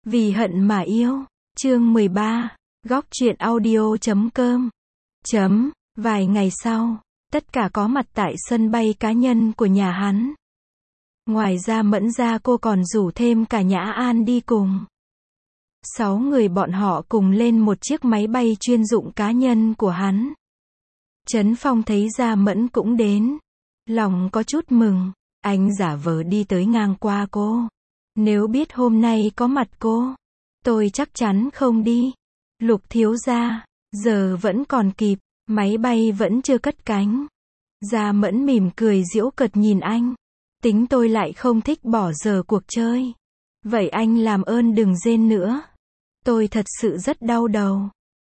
Vì hận mà yêu. Chương 13. Góc truyện audio.com. Vài ngày sau, tất cả có mặt tại sân bay cá nhân của nhà hắn. Ngoài ra Mẫn ra cô còn rủ thêm cả Nhã An đi cùng. 6 người bọn họ cùng lên một chiếc máy bay chuyên dụng cá nhân của hắn. Trấn Phong thấy Gia Mẫn cũng đến. Lòng có chút mừng. Anh giả vờ đi tới ngang qua cô. Nếu biết hôm nay có mặt cô, tôi chắc chắn không đi. Lục thiếu gia, giờ vẫn còn kịp, máy bay vẫn chưa cất cánh. Gia Mẫn mỉm cười giễu cợt nhìn anh. Tính tôi lại không thích bỏ giờ cuộc chơi. Vậy anh làm ơn đừng rên nữa. Tôi thật sự rất đau đầu.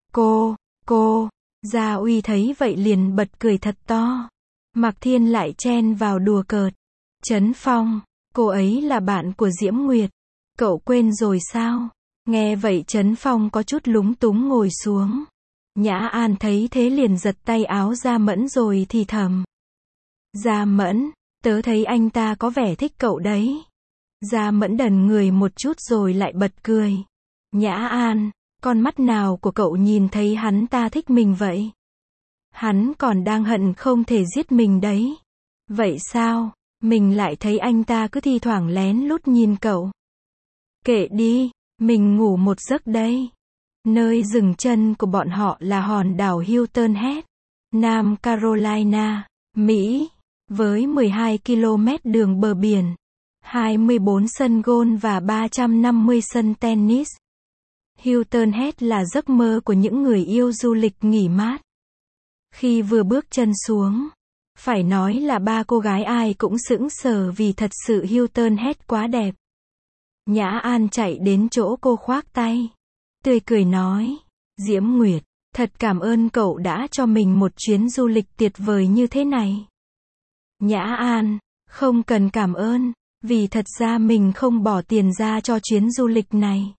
Cô, Gia Uy thấy vậy liền bật cười thật to. Mạc Thiên lại chen vào đùa cợt. Trấn Phong, cô ấy là bạn của Diễm Nguyệt. Cậu quên rồi sao? Nghe vậy Trấn Phong có chút lúng túng ngồi xuống. Nhã An thấy thế liền giật tay áo Gia Mẫn rồi thì thầm. Gia Mẫn, tớ thấy anh ta có vẻ thích cậu đấy. Gia Mẫn đần người một chút rồi lại bật cười. Nhã An, con mắt nào của cậu nhìn thấy hắn ta thích mình vậy? Hắn còn đang hận không thể giết mình đấy. Vậy sao? Mình lại thấy anh ta cứ thi thoảng lén lút nhìn cậu. Kệ đi, mình ngủ một giấc đây. Nơi dừng chân của bọn họ là hòn đảo Hilton Head, Nam Carolina, Mỹ, với 12 km đường bờ biển, 24 sân golf và 350 sân tennis. Hilton Head là giấc mơ của những người yêu du lịch nghỉ mát. Khi vừa bước chân xuống, phải nói là ba cô gái ai cũng sững sờ vì thật sự Hilton Head quá đẹp. Nhã An chạy đến chỗ cô khoác tay. Tươi cười nói. Diễm Nguyệt, thật cảm ơn cậu đã cho mình một chuyến du lịch tuyệt vời như thế này. Nhã An, không cần cảm ơn, vì thật ra mình không bỏ tiền ra cho chuyến du lịch này.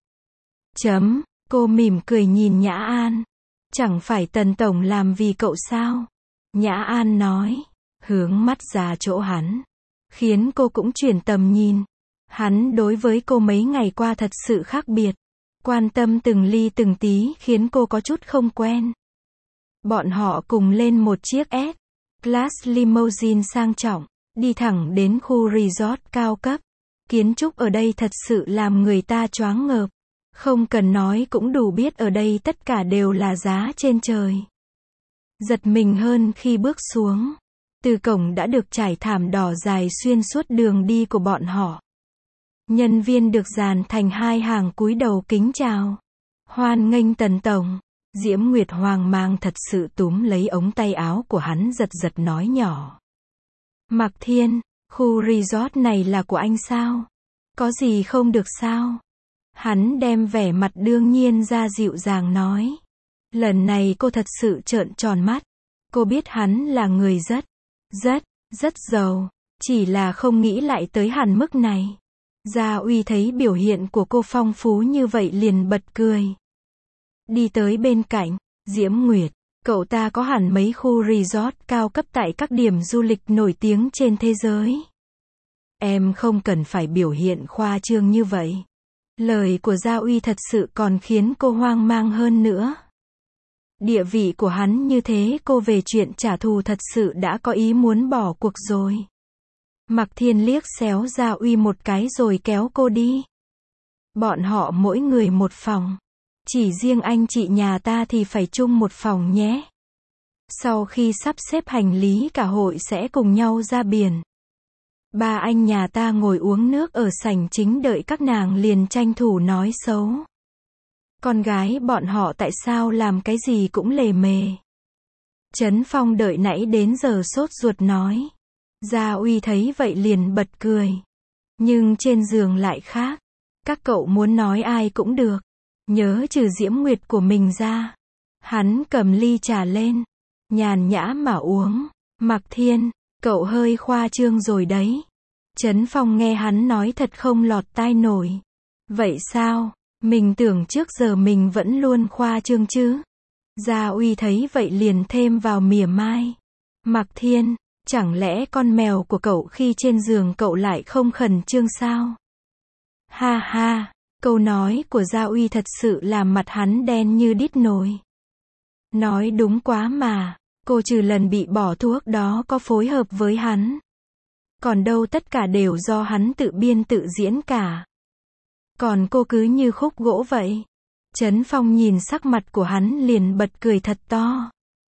Cô mỉm cười nhìn Nhã An. Chẳng phải Tần Tổng làm vì cậu sao? Nhã An nói. Hướng mắt ra chỗ hắn. Khiến cô cũng chuyển tầm nhìn. Hắn đối với cô mấy ngày qua thật sự khác biệt. Quan tâm từng ly từng tí khiến cô có chút không quen. Bọn họ cùng lên một chiếc S-Class limousine sang trọng, đi thẳng đến khu resort cao cấp. Kiến trúc ở đây thật sự làm người ta choáng ngợp. Không cần nói cũng đủ biết ở đây tất cả đều là giá trên trời. Giật mình hơn khi bước xuống. Từ cổng đã được trải thảm đỏ dài xuyên suốt đường đi của bọn họ. Nhân viên được dàn thành hai hàng cúi đầu kính chào. Hoan nghênh Tần Tổng. Diễm Nguyệt hoang mang thật sự túm lấy ống tay áo của hắn giật giật nói nhỏ. Mạc Thiên, khu resort này là của anh sao? Có gì không được sao? Hắn đem vẻ mặt đương nhiên ra dịu dàng nói. Lần này cô thật sự trợn tròn mắt. Cô biết hắn là người rất giàu. Chỉ là không nghĩ lại tới hẳn mức này. Gia Uy thấy biểu hiện của cô phong phú như vậy liền bật cười. Đi tới bên cạnh. Diễm Nguyệt, cậu ta có hẳn mấy khu resort cao cấp tại các điểm du lịch nổi tiếng trên thế giới. Em không cần phải biểu hiện khoa trương như vậy. Lời của Gia Uy thật sự còn khiến cô hoang mang hơn nữa. Địa vị của hắn như thế, cô về chuyện trả thù thật sự đã có ý muốn bỏ cuộc rồi. Mạc Thiên liếc xéo Gia Uy một cái rồi kéo cô đi. Bọn họ mỗi người một phòng. Chỉ riêng anh chị nhà ta thì phải chung một phòng nhé. Sau khi sắp xếp hành lý cả hội sẽ cùng nhau ra biển. Ba anh nhà ta ngồi uống nước ở sảnh chính đợi các nàng liền tranh thủ nói xấu. Con gái bọn họ tại sao làm cái gì cũng lề mề. Trấn Phong đợi nãy đến giờ sốt ruột nói. Gia Uy thấy vậy liền bật cười. Nhưng trên giường lại khác. Các cậu muốn nói ai cũng được. Nhớ trừ Diễm Nguyệt của mình ra. Hắn cầm ly trà lên. Nhàn nhã mà uống. Mạc Thiên, cậu hơi khoa trương rồi đấy. Trấn Phong nghe hắn nói thật không lọt tai nổi. Vậy sao? Mình tưởng trước giờ mình vẫn luôn khoa trương chứ. Gia Uy thấy vậy liền thêm vào mỉa mai. Mạc Thiên, chẳng lẽ con mèo của cậu khi trên giường cậu lại không khẩn trương sao? Ha ha, Câu nói của Gia Uy thật sự làm mặt hắn đen như đít nồi. Nói đúng quá mà, cô trừ lần bị bỏ thuốc đó có phối hợp với hắn. Còn đâu tất cả đều do hắn tự biên tự diễn cả. Còn cô cứ như khúc gỗ vậy. Trấn Phong nhìn sắc mặt của hắn liền bật cười thật to.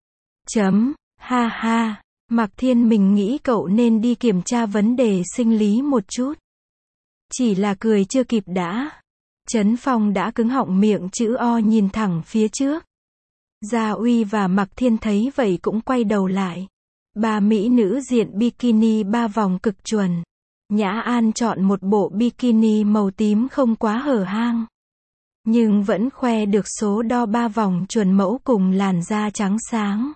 Ha ha, Mạc Thiên mình nghĩ cậu nên đi kiểm tra vấn đề sinh lý một chút. Chỉ là cười chưa kịp đã. Trấn Phong đã cứng họng miệng chữ O nhìn thẳng phía trước. Gia Uy và Mạc Thiên thấy vậy cũng quay đầu lại. Ba mỹ nữ diện bikini 3 vòng cực chuẩn. Nhã An chọn một bộ bikini màu tím không quá hở hang. Nhưng vẫn khoe được số đo 3 vòng chuẩn mẫu cùng làn da trắng sáng.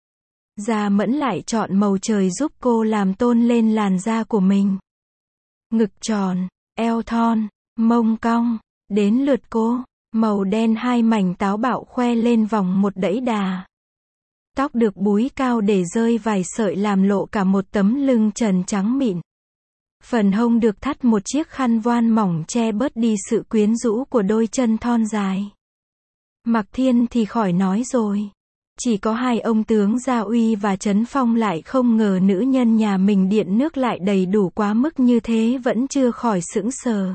Gia Mẫn lại chọn màu trời giúp cô làm tôn lên làn da của mình. Ngực tròn, eo thon, mông cong. Đến lượt cô, màu đen 2 mảnh táo bạo khoe lên vòng một đẫy đà. Tóc được búi cao để rơi vài sợi làm lộ cả một tấm lưng trần trắng mịn. Phần hông được thắt một chiếc khăn voan mỏng che bớt đi sự quyến rũ của đôi chân thon dài. Mạc Thiên thì khỏi nói rồi. Chỉ có hai ông tướng Gia Uy và Trấn Phong lại không ngờ nữ nhân nhà mình điện nước lại đầy đủ quá mức như thế vẫn chưa khỏi sững sờ.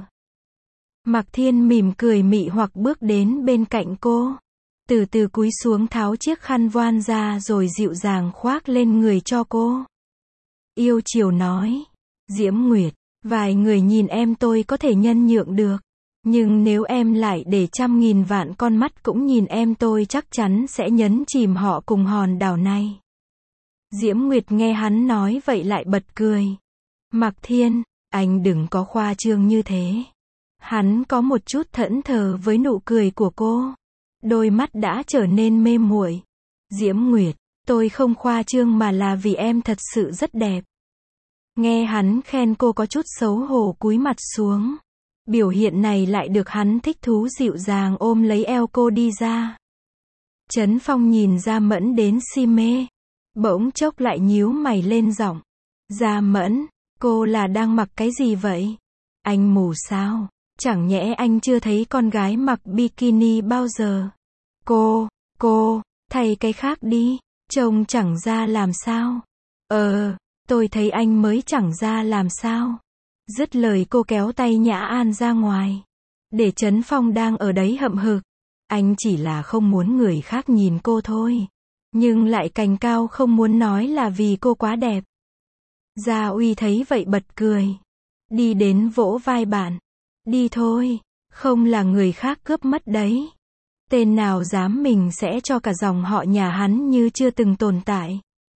Mạc Thiên mỉm cười mị hoặc bước đến bên cạnh cô. Từ từ cúi xuống tháo chiếc khăn voan ra rồi dịu dàng khoác lên người cho cô. Yêu chiều nói. Diễm Nguyệt, vài người nhìn em tôi có thể nhân nhượng được. Nhưng nếu em lại để 100.000 vạn con mắt cũng nhìn em tôi chắc chắn sẽ nhấn chìm họ cùng hòn đảo này. Diễm Nguyệt nghe hắn nói vậy lại bật cười. Mạc Thiên, anh đừng có khoa trương như thế. Hắn có một chút thẫn thờ với nụ cười của cô. Đôi mắt đã trở nên mê muội. Diễm Nguyệt, tôi không khoa trương mà là vì em thật sự rất đẹp. Nghe hắn khen cô có chút xấu hổ cúi mặt xuống. Biểu hiện này lại được hắn thích thú dịu dàng ôm lấy eo cô đi ra. Trấn Phong nhìn Gia Mẫn đến si mê. Bỗng chốc lại nhíu mày lên giọng. Gia Mẫn, cô là đang mặc cái gì vậy? Anh mù sao? Chẳng nhẽ anh chưa thấy con gái mặc bikini bao giờ? Cô, thay cái khác đi, trông chẳng ra làm sao. Tôi thấy anh mới chẳng ra làm sao. Dứt lời cô kéo tay Nhã An ra ngoài. Để Trấn Phong đang ở đấy hậm hực. Anh chỉ là không muốn người khác nhìn cô thôi. Nhưng lại cành cao không muốn nói là vì cô quá đẹp. Gia Uy thấy vậy bật cười. Đi đến vỗ vai bạn. Đi thôi, không là người khác cướp mất đấy. Tên nào dám mình sẽ cho cả dòng họ nhà hắn như chưa từng tồn tại.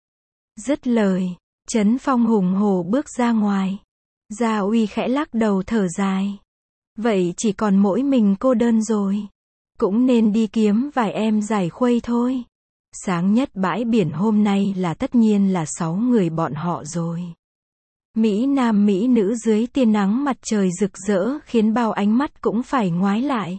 Dứt lời, Trấn Phong hùng hổ bước ra ngoài. Gia Uy khẽ lắc đầu thở dài. Vậy chỉ còn mỗi mình cô đơn rồi. Cũng nên đi kiếm vài em giải khuây thôi. Sáng nhất bãi biển hôm nay là tất nhiên là 6 người bọn họ rồi. Mỹ nam mỹ nữ dưới tia nắng mặt trời rực rỡ khiến bao ánh mắt cũng phải ngoái lại.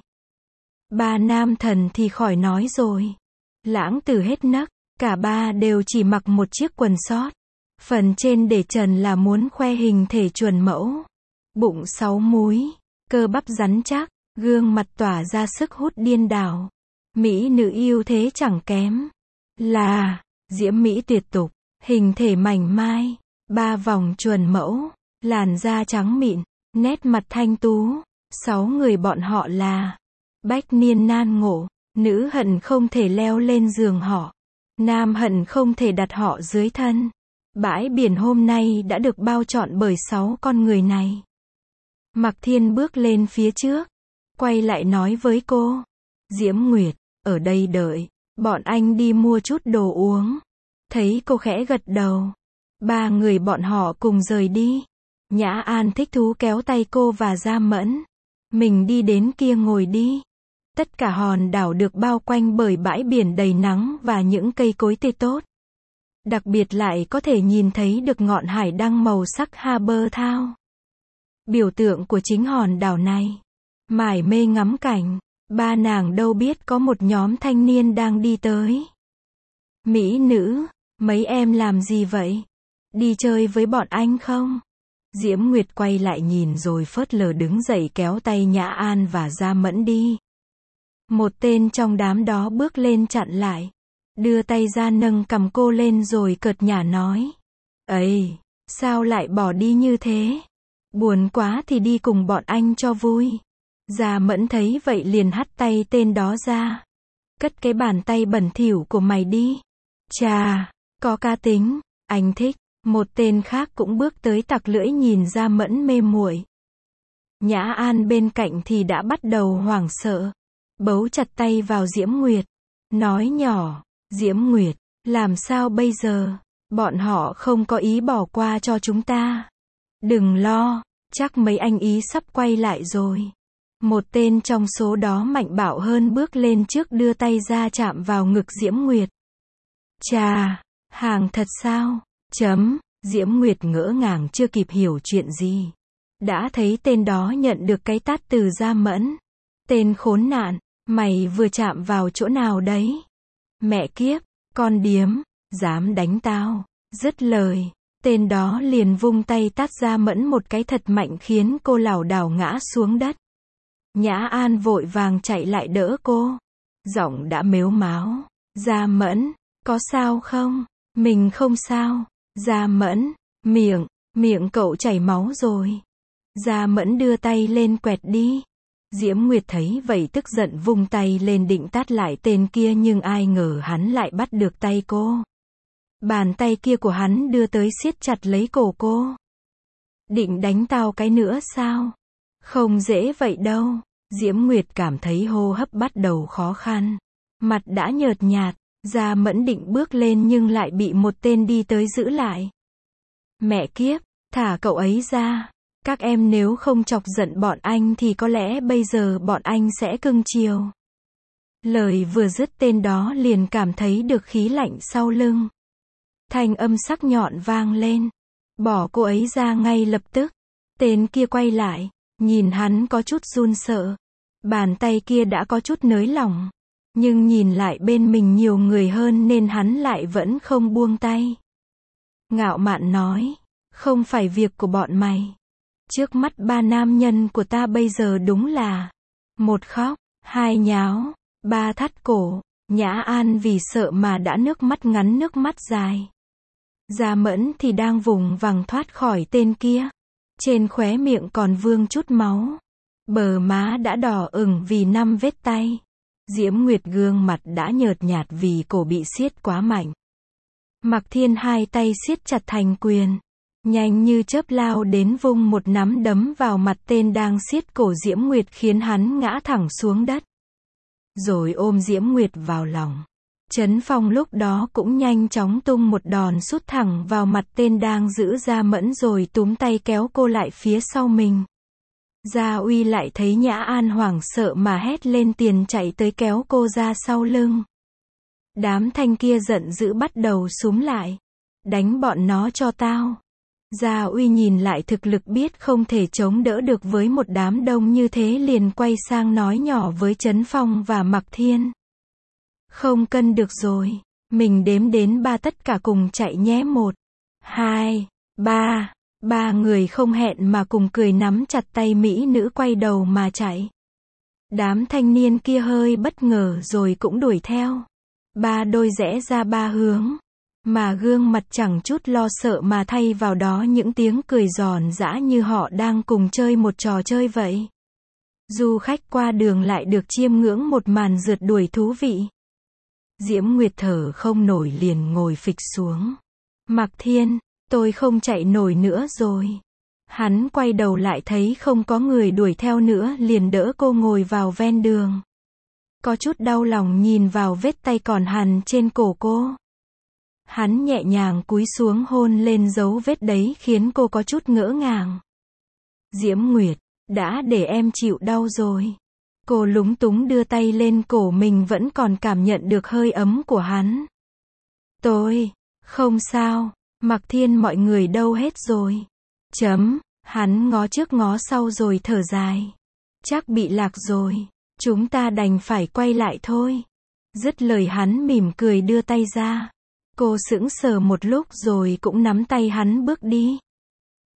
Ba nam thần thì khỏi nói rồi. Lãng Tử hết nấc, cả ba đều chỉ mặc một chiếc quần sót. Phần trên để trần là muốn khoe hình thể chuẩn mẫu. Bụng 6 múi, cơ bắp rắn chắc, gương mặt tỏa ra sức hút điên đảo. Mỹ nữ yêu thế chẳng kém. Là, diễm mỹ tuyệt tục, hình thể mảnh mai. 3 vòng chuẩn mẫu, làn da trắng mịn, nét mặt thanh tú. 6 người bọn họ là bách niên nan ngộ, nữ hận không thể leo lên giường họ, nam hận không thể đặt họ dưới thân. Bãi biển hôm nay đã được bao trọn bởi 6 con người này. Mạc Thiên bước lên phía trước, quay lại nói với cô. Diễm Nguyệt, ở đây đợi, bọn anh đi mua chút đồ uống. Thấy cô khẽ gật đầu. 3 người bọn họ cùng rời đi. Nhã An thích thú kéo tay cô và Gia Mẫn. Mình đi đến kia ngồi đi. Tất cả hòn đảo được bao quanh bởi bãi biển đầy nắng và những cây cối tươi tốt. Đặc biệt lại có thể nhìn thấy được ngọn hải đăng màu sắc Harbour Town. Biểu tượng của chính hòn đảo này. Mải mê ngắm cảnh, 3 nàng đâu biết có một nhóm thanh niên đang đi tới. Mỹ nữ, mấy em làm gì vậy? Đi chơi với bọn anh không? Diễm Nguyệt quay lại nhìn rồi phớt lờ đứng dậy kéo tay Nhã An và Gia Mẫn đi. Một tên trong đám đó bước lên chặn lại. Đưa tay ra nâng cầm cô lên rồi cợt nhả nói. Ấy, sao lại bỏ đi như thế? Buồn quá thì đi cùng bọn anh cho vui. Gia Mẫn thấy vậy liền hắt tay tên đó ra. Cất cái bàn tay bẩn thỉu của mày đi. Chà, có cá tính, anh thích. Một tên khác cũng bước tới tặc lưỡi nhìn Gia Mẫn mê muội. Nhã An bên cạnh thì đã bắt đầu hoảng sợ. Bấu chặt tay vào Diễm Nguyệt. Nói nhỏ, Diễm Nguyệt, làm sao bây giờ? Bọn họ không có ý bỏ qua cho chúng ta. Đừng lo, chắc mấy anh ý sắp quay lại rồi. Một tên trong số đó mạnh bạo hơn bước lên trước đưa tay ra chạm vào ngực Diễm Nguyệt. Chà, hàng thật sao? Diễm Nguyệt ngỡ ngàng chưa kịp hiểu chuyện gì. Đã thấy tên đó nhận được cái tát từ Gia Mẫn. Tên khốn nạn, mày vừa chạm vào chỗ nào đấy? Mẹ kiếp, con điếm, dám đánh tao. Dứt lời, tên đó liền vung tay tát Gia Mẫn một cái thật mạnh khiến cô lảo đảo ngã xuống đất. Nhã An vội vàng chạy lại đỡ cô. Giọng đã mếu máo. Gia Mẫn, có sao không? Mình không sao. Gia Mẫn, miệng cậu chảy máu rồi. Gia Mẫn đưa tay lên quẹt đi. Diễm Nguyệt thấy vậy tức giận vung tay lên định tát lại tên kia nhưng ai ngờ hắn lại bắt được tay cô. Bàn tay kia của hắn đưa tới siết chặt lấy cổ cô. Định đánh tao cái nữa sao? Không dễ vậy đâu. Diễm Nguyệt cảm thấy hô hấp bắt đầu khó khăn. Mặt đã nhợt nhạt. Gia Mẫn định bước lên nhưng lại bị một tên đi tới giữ lại. Mẹ kiếp, thả cậu ấy ra. Các em nếu không chọc giận bọn anh thì có lẽ bây giờ bọn anh sẽ cưng chiều. Lời vừa dứt tên đó liền cảm thấy được khí lạnh sau lưng. Thanh âm sắc nhọn vang lên. Bỏ cô ấy ra ngay lập tức. Tên kia quay lại, nhìn hắn có chút run sợ. Bàn tay kia đã có chút nới lỏng. Nhưng nhìn lại bên mình nhiều người hơn nên hắn lại vẫn không buông tay. Ngạo mạn nói, không phải việc của bọn mày. Trước mắt ba nam nhân của ta bây giờ đúng là một khóc, hai nháo, ba thắt cổ. Nhã An vì sợ mà đã nước mắt ngắn nước mắt dài. Gia Mẫn thì đang vùng vằng thoát khỏi tên kia. Trên khóe miệng còn vương chút máu. Bờ má đã đỏ ửng vì 5 vết tay. Diễm Nguyệt gương mặt đã nhợt nhạt vì cổ bị siết quá mạnh. Mạc Thiên hai tay siết chặt thành quyền. Nhanh như chớp lao đến vung một nắm đấm vào mặt tên đang siết cổ Diễm Nguyệt khiến hắn ngã thẳng xuống đất. Rồi ôm Diễm Nguyệt vào lòng. Trấn Phong lúc đó cũng nhanh chóng tung một đòn sút thẳng vào mặt tên đang giữ Gia Mẫn rồi túm tay kéo cô lại phía sau mình. Gia Uy lại thấy Nhã An hoảng sợ mà hét lên tiền chạy tới kéo cô ra sau lưng. Đám thanh kia giận dữ bắt đầu xúm lại. Đánh bọn nó cho tao. Gia Uy nhìn lại thực lực biết không thể chống đỡ được với một đám đông như thế liền quay sang nói nhỏ với Trấn Phong và Mạc Thiên. Không cân được rồi. Mình đếm đến 3 tất cả cùng chạy nhé. 1, 2, 3. 3 người không hẹn mà cùng cười nắm chặt tay mỹ nữ quay đầu mà chạy. Đám thanh niên kia hơi bất ngờ rồi cũng đuổi theo. 3 đôi rẽ ra 3 hướng. Mà gương mặt chẳng chút lo sợ mà thay vào đó những tiếng cười giòn giã như họ đang cùng chơi một trò chơi vậy. Du khách qua đường lại được chiêm ngưỡng một màn rượt đuổi thú vị. Diễm Nguyệt thở không nổi liền ngồi phịch xuống. Mạc Thiên, tôi không chạy nổi nữa rồi. Hắn quay đầu lại thấy không có người đuổi theo nữa liền đỡ cô ngồi vào ven đường. Có chút đau lòng nhìn vào vết tay còn hằn trên cổ cô. Hắn nhẹ nhàng cúi xuống hôn lên dấu vết đấy khiến cô có chút ngỡ ngàng. Diễm Nguyệt, đã để em chịu đau rồi. Cô lúng túng đưa tay lên cổ mình vẫn còn cảm nhận được hơi ấm của hắn. Tôi, không sao, Mạc Thiên mọi người đâu hết rồi. Hắn ngó trước ngó sau rồi thở dài. Chắc bị lạc rồi, chúng ta đành phải quay lại thôi. Dứt lời hắn mỉm cười đưa tay ra. Cô sững sờ một lúc rồi cũng nắm tay hắn bước đi.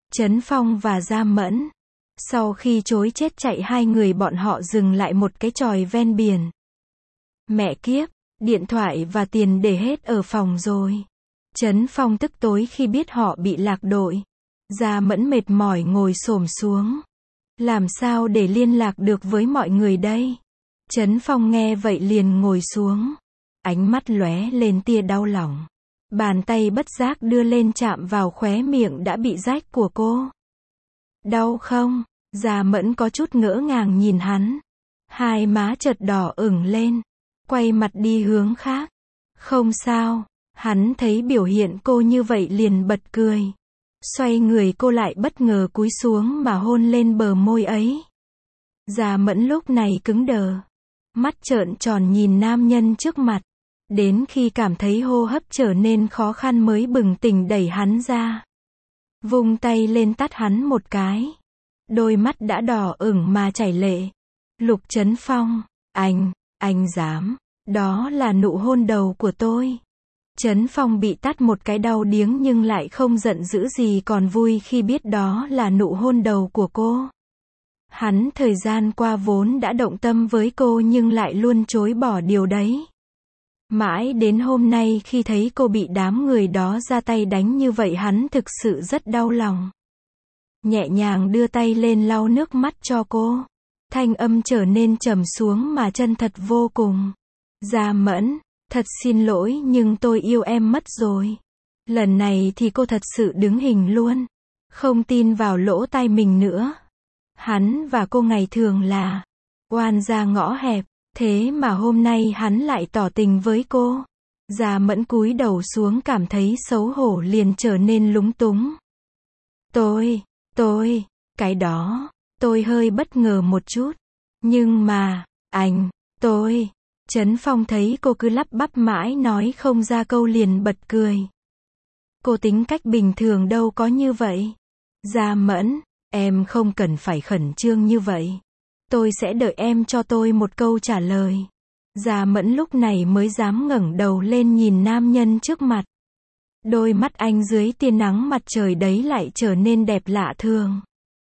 Trấn Phong và Gia Mẫn. Sau khi trối chết chạy hai người bọn họ dừng lại một cái chòi ven biển. Mẹ kiếp, điện thoại và tiền để hết ở phòng rồi. Trấn Phong tức tối khi biết họ bị lạc đội. Gia Mẫn mệt mỏi ngồi xổm xuống. Làm sao để liên lạc được với mọi người đây? Trấn Phong nghe vậy liền ngồi xuống. Ánh mắt lóe lên tia đau lòng. Bàn tay bất giác đưa lên chạm vào khóe miệng đã bị rách của cô. Đau không? Gia Mẫn có chút ngỡ ngàng nhìn hắn. Hai má chợt đỏ ửng lên. Quay mặt đi hướng khác. Không sao. Hắn thấy biểu hiện cô như vậy liền bật cười. Xoay người cô lại bất ngờ cúi xuống mà hôn lên bờ môi ấy. Gia Mẫn lúc này cứng đờ. Mắt trợn tròn nhìn nam nhân trước mặt. Đến khi cảm thấy hô hấp trở nên khó khăn mới bừng tỉnh đẩy hắn ra. Vung tay lên tát hắn một cái. Đôi mắt đã đỏ ửng mà chảy lệ. Lục Trấn Phong, anh dám, đó là nụ hôn đầu của tôi. Trấn Phong bị tát một cái đau điếng nhưng lại không giận dữ gì còn vui khi biết đó là nụ hôn đầu của cô. Hắn thời gian qua vốn đã động tâm với cô nhưng lại luôn chối bỏ điều đấy. Mãi đến hôm nay khi thấy cô bị đám người đó ra tay đánh như vậy hắn thực sự rất đau lòng. Nhẹ nhàng đưa tay lên lau nước mắt cho cô. Thanh âm trở nên trầm xuống mà chân thật vô cùng. Gia Mẫn, thật xin lỗi nhưng tôi yêu em mất rồi. Lần này thì cô thật sự đứng hình luôn. Không tin vào lỗ tai mình nữa. Hắn và cô ngày thường là oan gia ngõ hẹp. Thế mà hôm nay hắn lại tỏ tình với cô. Gia Mẫn cúi đầu xuống cảm thấy xấu hổ liền trở nên lúng túng. Cái đó, tôi hơi bất ngờ một chút. Nhưng mà, Trấn Phong thấy cô cứ lắp bắp mãi nói không ra câu liền bật cười. Cô tính cách bình thường đâu có như vậy. Gia Mẫn, em không cần phải khẩn trương như vậy. Tôi sẽ đợi em cho tôi một câu trả lời. Gia Mẫn lúc này mới dám ngẩng đầu lên nhìn nam nhân trước mặt. Đôi mắt anh dưới tia nắng mặt trời đấy lại trở nên đẹp lạ thường.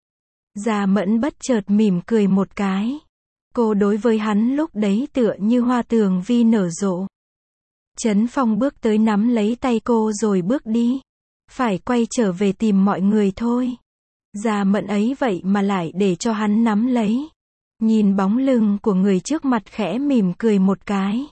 Gia Mẫn bất chợt mỉm cười một cái. Cô đối với hắn lúc đấy tựa như hoa tường vi nở rộ. Trấn Phong bước tới nắm lấy tay cô rồi bước đi. Phải quay trở về tìm mọi người thôi. Gia Mẫn ấy vậy mà lại để cho hắn nắm lấy. Nhìn bóng lưng của người trước mặt khẽ mỉm cười một cái.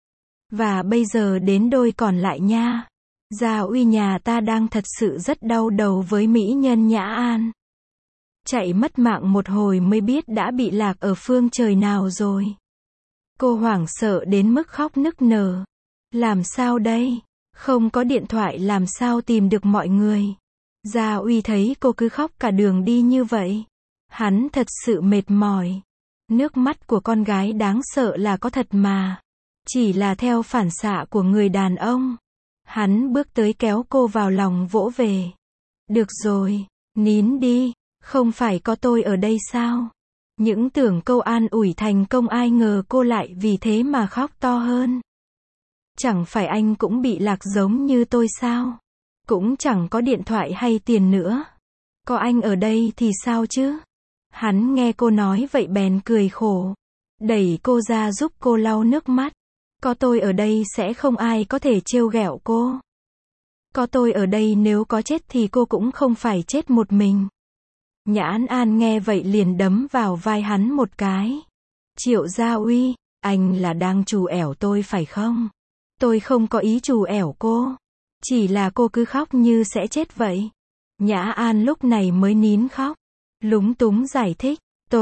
Và bây giờ đến đôi còn lại nha. Gia Uy nhà ta đang thật sự rất đau đầu với mỹ nhân Nhã An. Chạy mất mạng một hồi mới biết đã bị lạc ở phương trời nào rồi. Cô hoảng sợ đến mức khóc nức nở. Làm sao đây? Không có điện thoại làm sao tìm được mọi người. Gia Uy thấy cô cứ khóc cả đường đi như vậy. Hắn thật sự mệt mỏi. Nước mắt của con gái đáng sợ là có thật mà. Chỉ là theo phản xạ của người đàn ông. Hắn bước tới kéo cô vào lòng vỗ về. Được rồi, nín đi, không phải có tôi ở đây sao? Những tưởng câu an ủi thành công ai ngờ cô lại vì thế mà khóc to hơn. Chẳng phải anh cũng bị lạc giống như tôi sao? Cũng chẳng có điện thoại hay tiền nữa. Có anh ở đây thì sao chứ? Hắn nghe cô nói vậy bèn cười khổ. Đẩy cô ra giúp cô lau nước mắt. Có tôi ở đây sẽ không ai có thể trêu ghẹo cô. Có tôi ở đây nếu có chết thì cô cũng không phải chết một mình. Nhã An nghe vậy liền đấm vào vai hắn một cái. Triệu Gia Uy, anh là đang trù ẻo tôi phải không? Tôi không có ý trù ẻo cô. Chỉ là cô cứ khóc như sẽ chết vậy. Nhã An lúc này mới nín khóc. Lúng túng giải thích.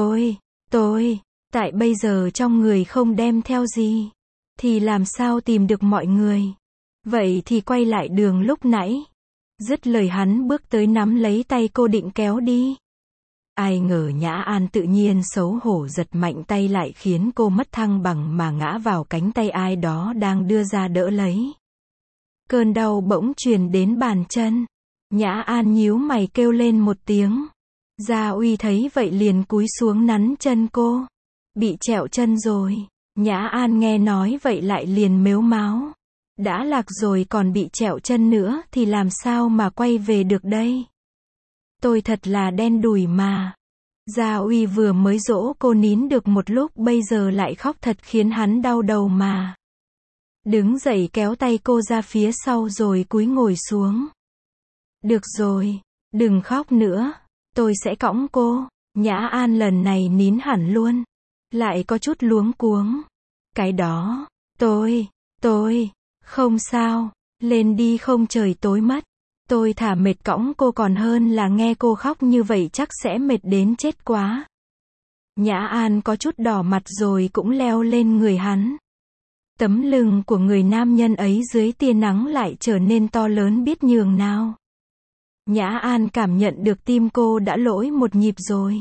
Tại bây giờ trong người không đem theo gì. Thì làm sao tìm được mọi người. Vậy thì quay lại đường lúc nãy. Dứt lời hắn bước tới nắm lấy tay cô định kéo đi. Ai ngờ Nhã An tự nhiên xấu hổ giật mạnh tay lại khiến cô mất thăng bằng mà ngã vào cánh tay ai đó đang đưa ra đỡ lấy. Cơn đau bỗng truyền đến bàn chân. Nhã An nhíu mày kêu lên một tiếng. Gia Uy thấy vậy liền cúi xuống nắn chân cô. Bị trẹo chân rồi. Nhã An nghe nói vậy lại liền mếu máo. Đã lạc rồi còn bị trẹo chân nữa thì làm sao mà quay về được đây? Tôi thật là đen đủi mà. Gia Uy vừa mới dỗ cô nín được một lúc bây giờ lại khóc thật khiến hắn đau đầu mà. Đứng dậy kéo tay cô ra phía sau rồi cúi ngồi xuống. Được rồi, đừng khóc nữa, tôi sẽ cõng cô. Nhã An lần này nín hẳn luôn. Lại có chút luống cuống. Cái đó, tôi, không sao, lên đi không trời tối mất. Tôi thả mệt cõng cô còn hơn là nghe cô khóc như vậy chắc sẽ mệt đến chết quá. Nhã An có chút đỏ mặt rồi cũng leo lên người hắn. Tấm lưng của người nam nhân ấy dưới tia nắng lại trở nên to lớn biết nhường nào. Nhã An cảm nhận được tim cô đã lỗi một nhịp rồi.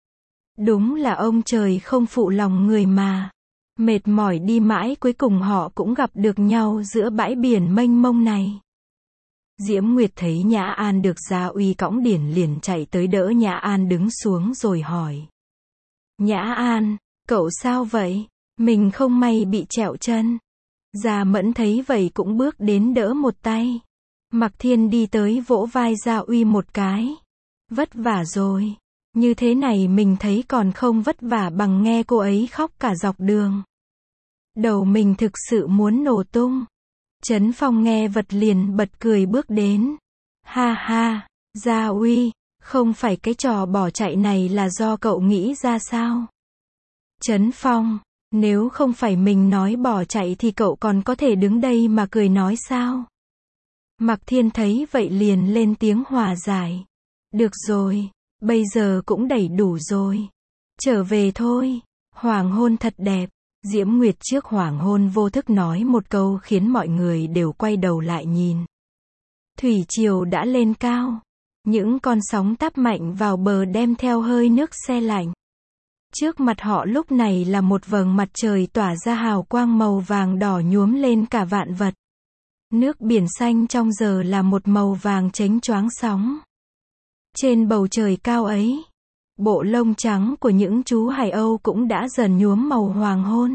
Đúng là ông trời không phụ lòng người mà. Mệt mỏi đi mãi cuối cùng họ cũng gặp được nhau giữa bãi biển mênh mông này. Diễm Nguyệt thấy Nhã An được Gia Uy cõng điển liền chạy tới đỡ Nhã An đứng xuống rồi hỏi. Nhã An, cậu sao vậy? Mình không may bị trẹo chân. Gia Mẫn thấy vậy cũng bước đến đỡ một tay. Mạc Thiên đi tới vỗ vai Gia Uy một cái. Vất vả rồi. Như thế này mình thấy còn không vất vả bằng nghe cô ấy khóc cả dọc đường. Đầu mình thực sự muốn nổ tung. Trấn Phong nghe vật liền bật cười bước đến. Ha ha, Gia Uy, không phải cái trò bỏ chạy này là do cậu nghĩ ra sao? Trấn Phong, nếu không phải mình nói bỏ chạy thì cậu còn có thể đứng đây mà cười nói sao? Mạc Thiên thấy vậy liền lên tiếng hòa giải. Được rồi, bây giờ cũng đầy đủ rồi. Trở về thôi, hoàng hôn thật đẹp. Diễm Nguyệt trước hoàng hôn vô thức nói một câu khiến mọi người đều quay đầu lại nhìn. Thủy triều đã lên cao. Những con sóng táp mạnh vào bờ đem theo hơi nước se lạnh. Trước mặt họ lúc này là một vầng mặt trời tỏa ra hào quang màu vàng đỏ nhuốm lên cả vạn vật. Nước biển xanh trong giờ là một màu vàng chánh choáng sóng. Trên bầu trời cao ấy, bộ lông trắng của những chú hải âu cũng đã dần nhuốm màu hoàng hôn.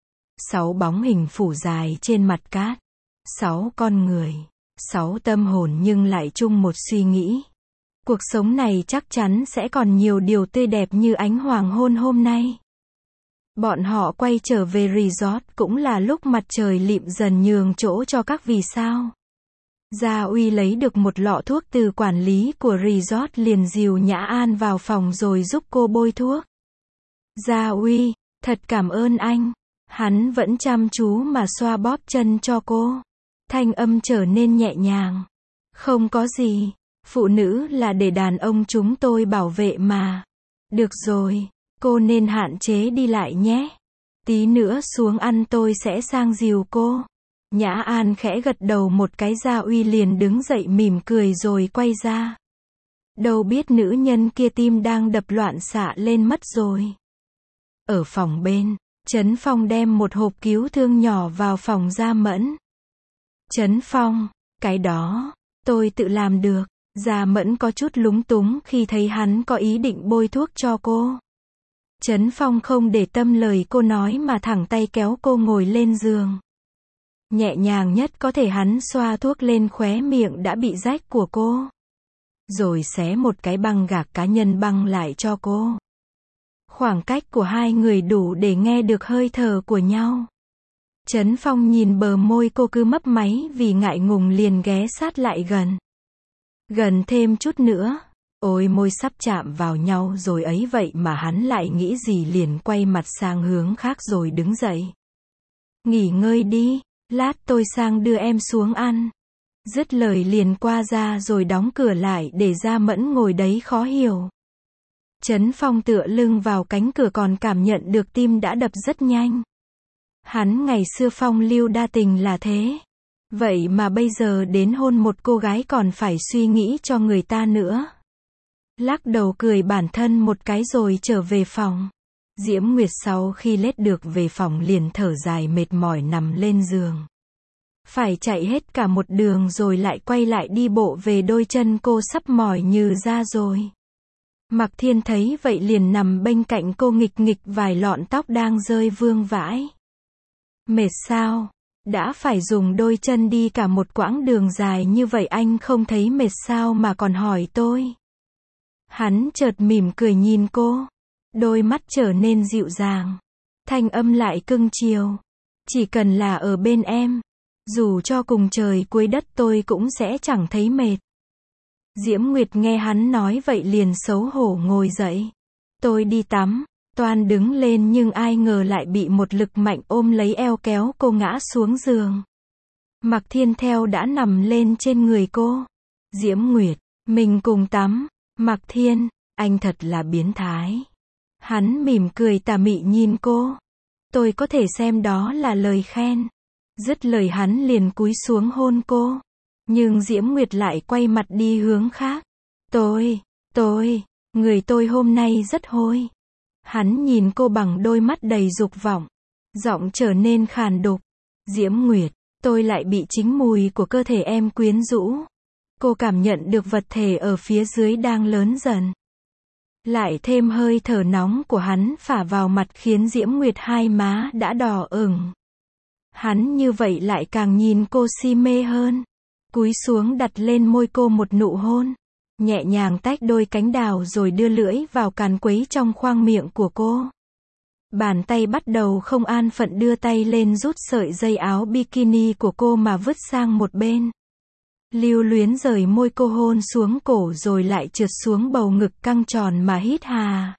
6 bóng hình phủ dài trên mặt cát. 6 con người. 6 tâm hồn nhưng lại chung một suy nghĩ. Cuộc sống này chắc chắn sẽ còn nhiều điều tươi đẹp như ánh hoàng hôn hôm nay. Bọn họ quay trở về resort cũng là lúc mặt trời lịm dần nhường chỗ cho các vì sao. Gia Uy lấy được một lọ thuốc từ quản lý của resort liền dìu Nhã An vào phòng rồi giúp cô bôi thuốc. Gia Uy, thật cảm ơn anh. Hắn vẫn chăm chú mà xoa bóp chân cho cô. Thanh âm trở nên nhẹ nhàng. Không có gì. Phụ nữ là để đàn ông chúng tôi bảo vệ mà. Được rồi, cô nên hạn chế đi lại nhé. Tí nữa xuống ăn tôi sẽ sang dìu cô. Nhã An khẽ gật đầu một cái. Gia Uy liền đứng dậy mỉm cười rồi quay ra. Đâu biết nữ nhân kia tim đang đập loạn xạ lên mất rồi. Ở phòng bên, Trấn Phong đem một hộp cứu thương nhỏ vào phòng Gia Mẫn. Trấn Phong, cái đó, tôi tự làm được. Gia Mẫn có chút lúng túng khi thấy hắn có ý định bôi thuốc cho cô. Trấn Phong không để tâm lời cô nói mà thẳng tay kéo cô ngồi lên giường. Nhẹ nhàng nhất có thể hắn xoa thuốc lên khóe miệng đã bị rách của cô. Rồi xé một cái băng gạc cá nhân băng lại cho cô. Khoảng cách của hai người đủ để nghe được hơi thở của nhau. Trấn Phong nhìn bờ môi cô cứ mấp máy vì ngại ngùng liền ghé sát lại gần. Gần thêm chút nữa. Ôi môi sắp chạm vào nhau rồi ấy vậy mà hắn lại nghĩ gì liền quay mặt sang hướng khác rồi đứng dậy. Nghỉ ngơi đi, lát tôi sang đưa em xuống ăn. Dứt lời liền qua ra rồi đóng cửa lại để Gia Mẫn ngồi đấy khó hiểu. Trấn Phong tựa lưng vào cánh cửa còn cảm nhận được tim đã đập rất nhanh. Hắn ngày xưa phong lưu đa tình là thế. Vậy mà bây giờ đến hôn một cô gái còn phải suy nghĩ cho người ta nữa. Lắc đầu cười bản thân một cái rồi trở về phòng. Diễm Nguyệt sau khi lết được về phòng liền thở dài mệt mỏi nằm lên giường. Phải chạy hết cả một đường rồi lại quay lại đi bộ về đôi chân cô sắp mỏi như ra rồi. Mạc Thiên thấy vậy liền nằm bên cạnh cô nghịch nghịch vài lọn tóc đang rơi vương vãi. Mệt sao? Đã phải dùng đôi chân đi cả một quãng đường dài như vậy anh không thấy mệt sao mà còn hỏi tôi? Hắn chợt mỉm cười nhìn cô. Đôi mắt trở nên dịu dàng. Thanh âm lại cưng chiều. Chỉ cần là ở bên em, dù cho cùng trời cuối đất tôi cũng sẽ chẳng thấy mệt. Diễm Nguyệt nghe hắn nói vậy liền xấu hổ ngồi dậy. Tôi đi tắm. Toan đứng lên nhưng ai ngờ lại bị một lực mạnh ôm lấy eo kéo cô ngã xuống giường. Mạc Thiên theo đã nằm lên trên người cô. Diễm Nguyệt, mình cùng tắm. Mạc Thiên, anh thật là biến thái. Hắn mỉm cười tà mị nhìn cô. Tôi có thể xem đó là lời khen. Dứt lời hắn liền cúi xuống hôn cô. Nhưng Diễm Nguyệt lại quay mặt đi hướng khác. Người tôi hôm nay rất hôi. Hắn nhìn cô bằng đôi mắt đầy dục vọng. Giọng trở nên khàn đục. Diễm Nguyệt, tôi lại bị chính mùi của cơ thể em quyến rũ. Cô cảm nhận được vật thể ở phía dưới đang lớn dần. Lại thêm hơi thở nóng của hắn phả vào mặt khiến Diễm Nguyệt hai má đã đỏ ửng. Hắn như vậy lại càng nhìn cô si mê hơn. Cúi xuống đặt lên môi cô một nụ hôn. Nhẹ nhàng tách đôi cánh đào rồi đưa lưỡi vào càn quấy trong khoang miệng của cô. Bàn tay bắt đầu không an phận đưa tay lên rút sợi dây áo bikini của cô mà vứt sang một bên. Lưu luyến rời môi cô hôn xuống cổ rồi lại trượt xuống bầu ngực căng tròn mà hít hà.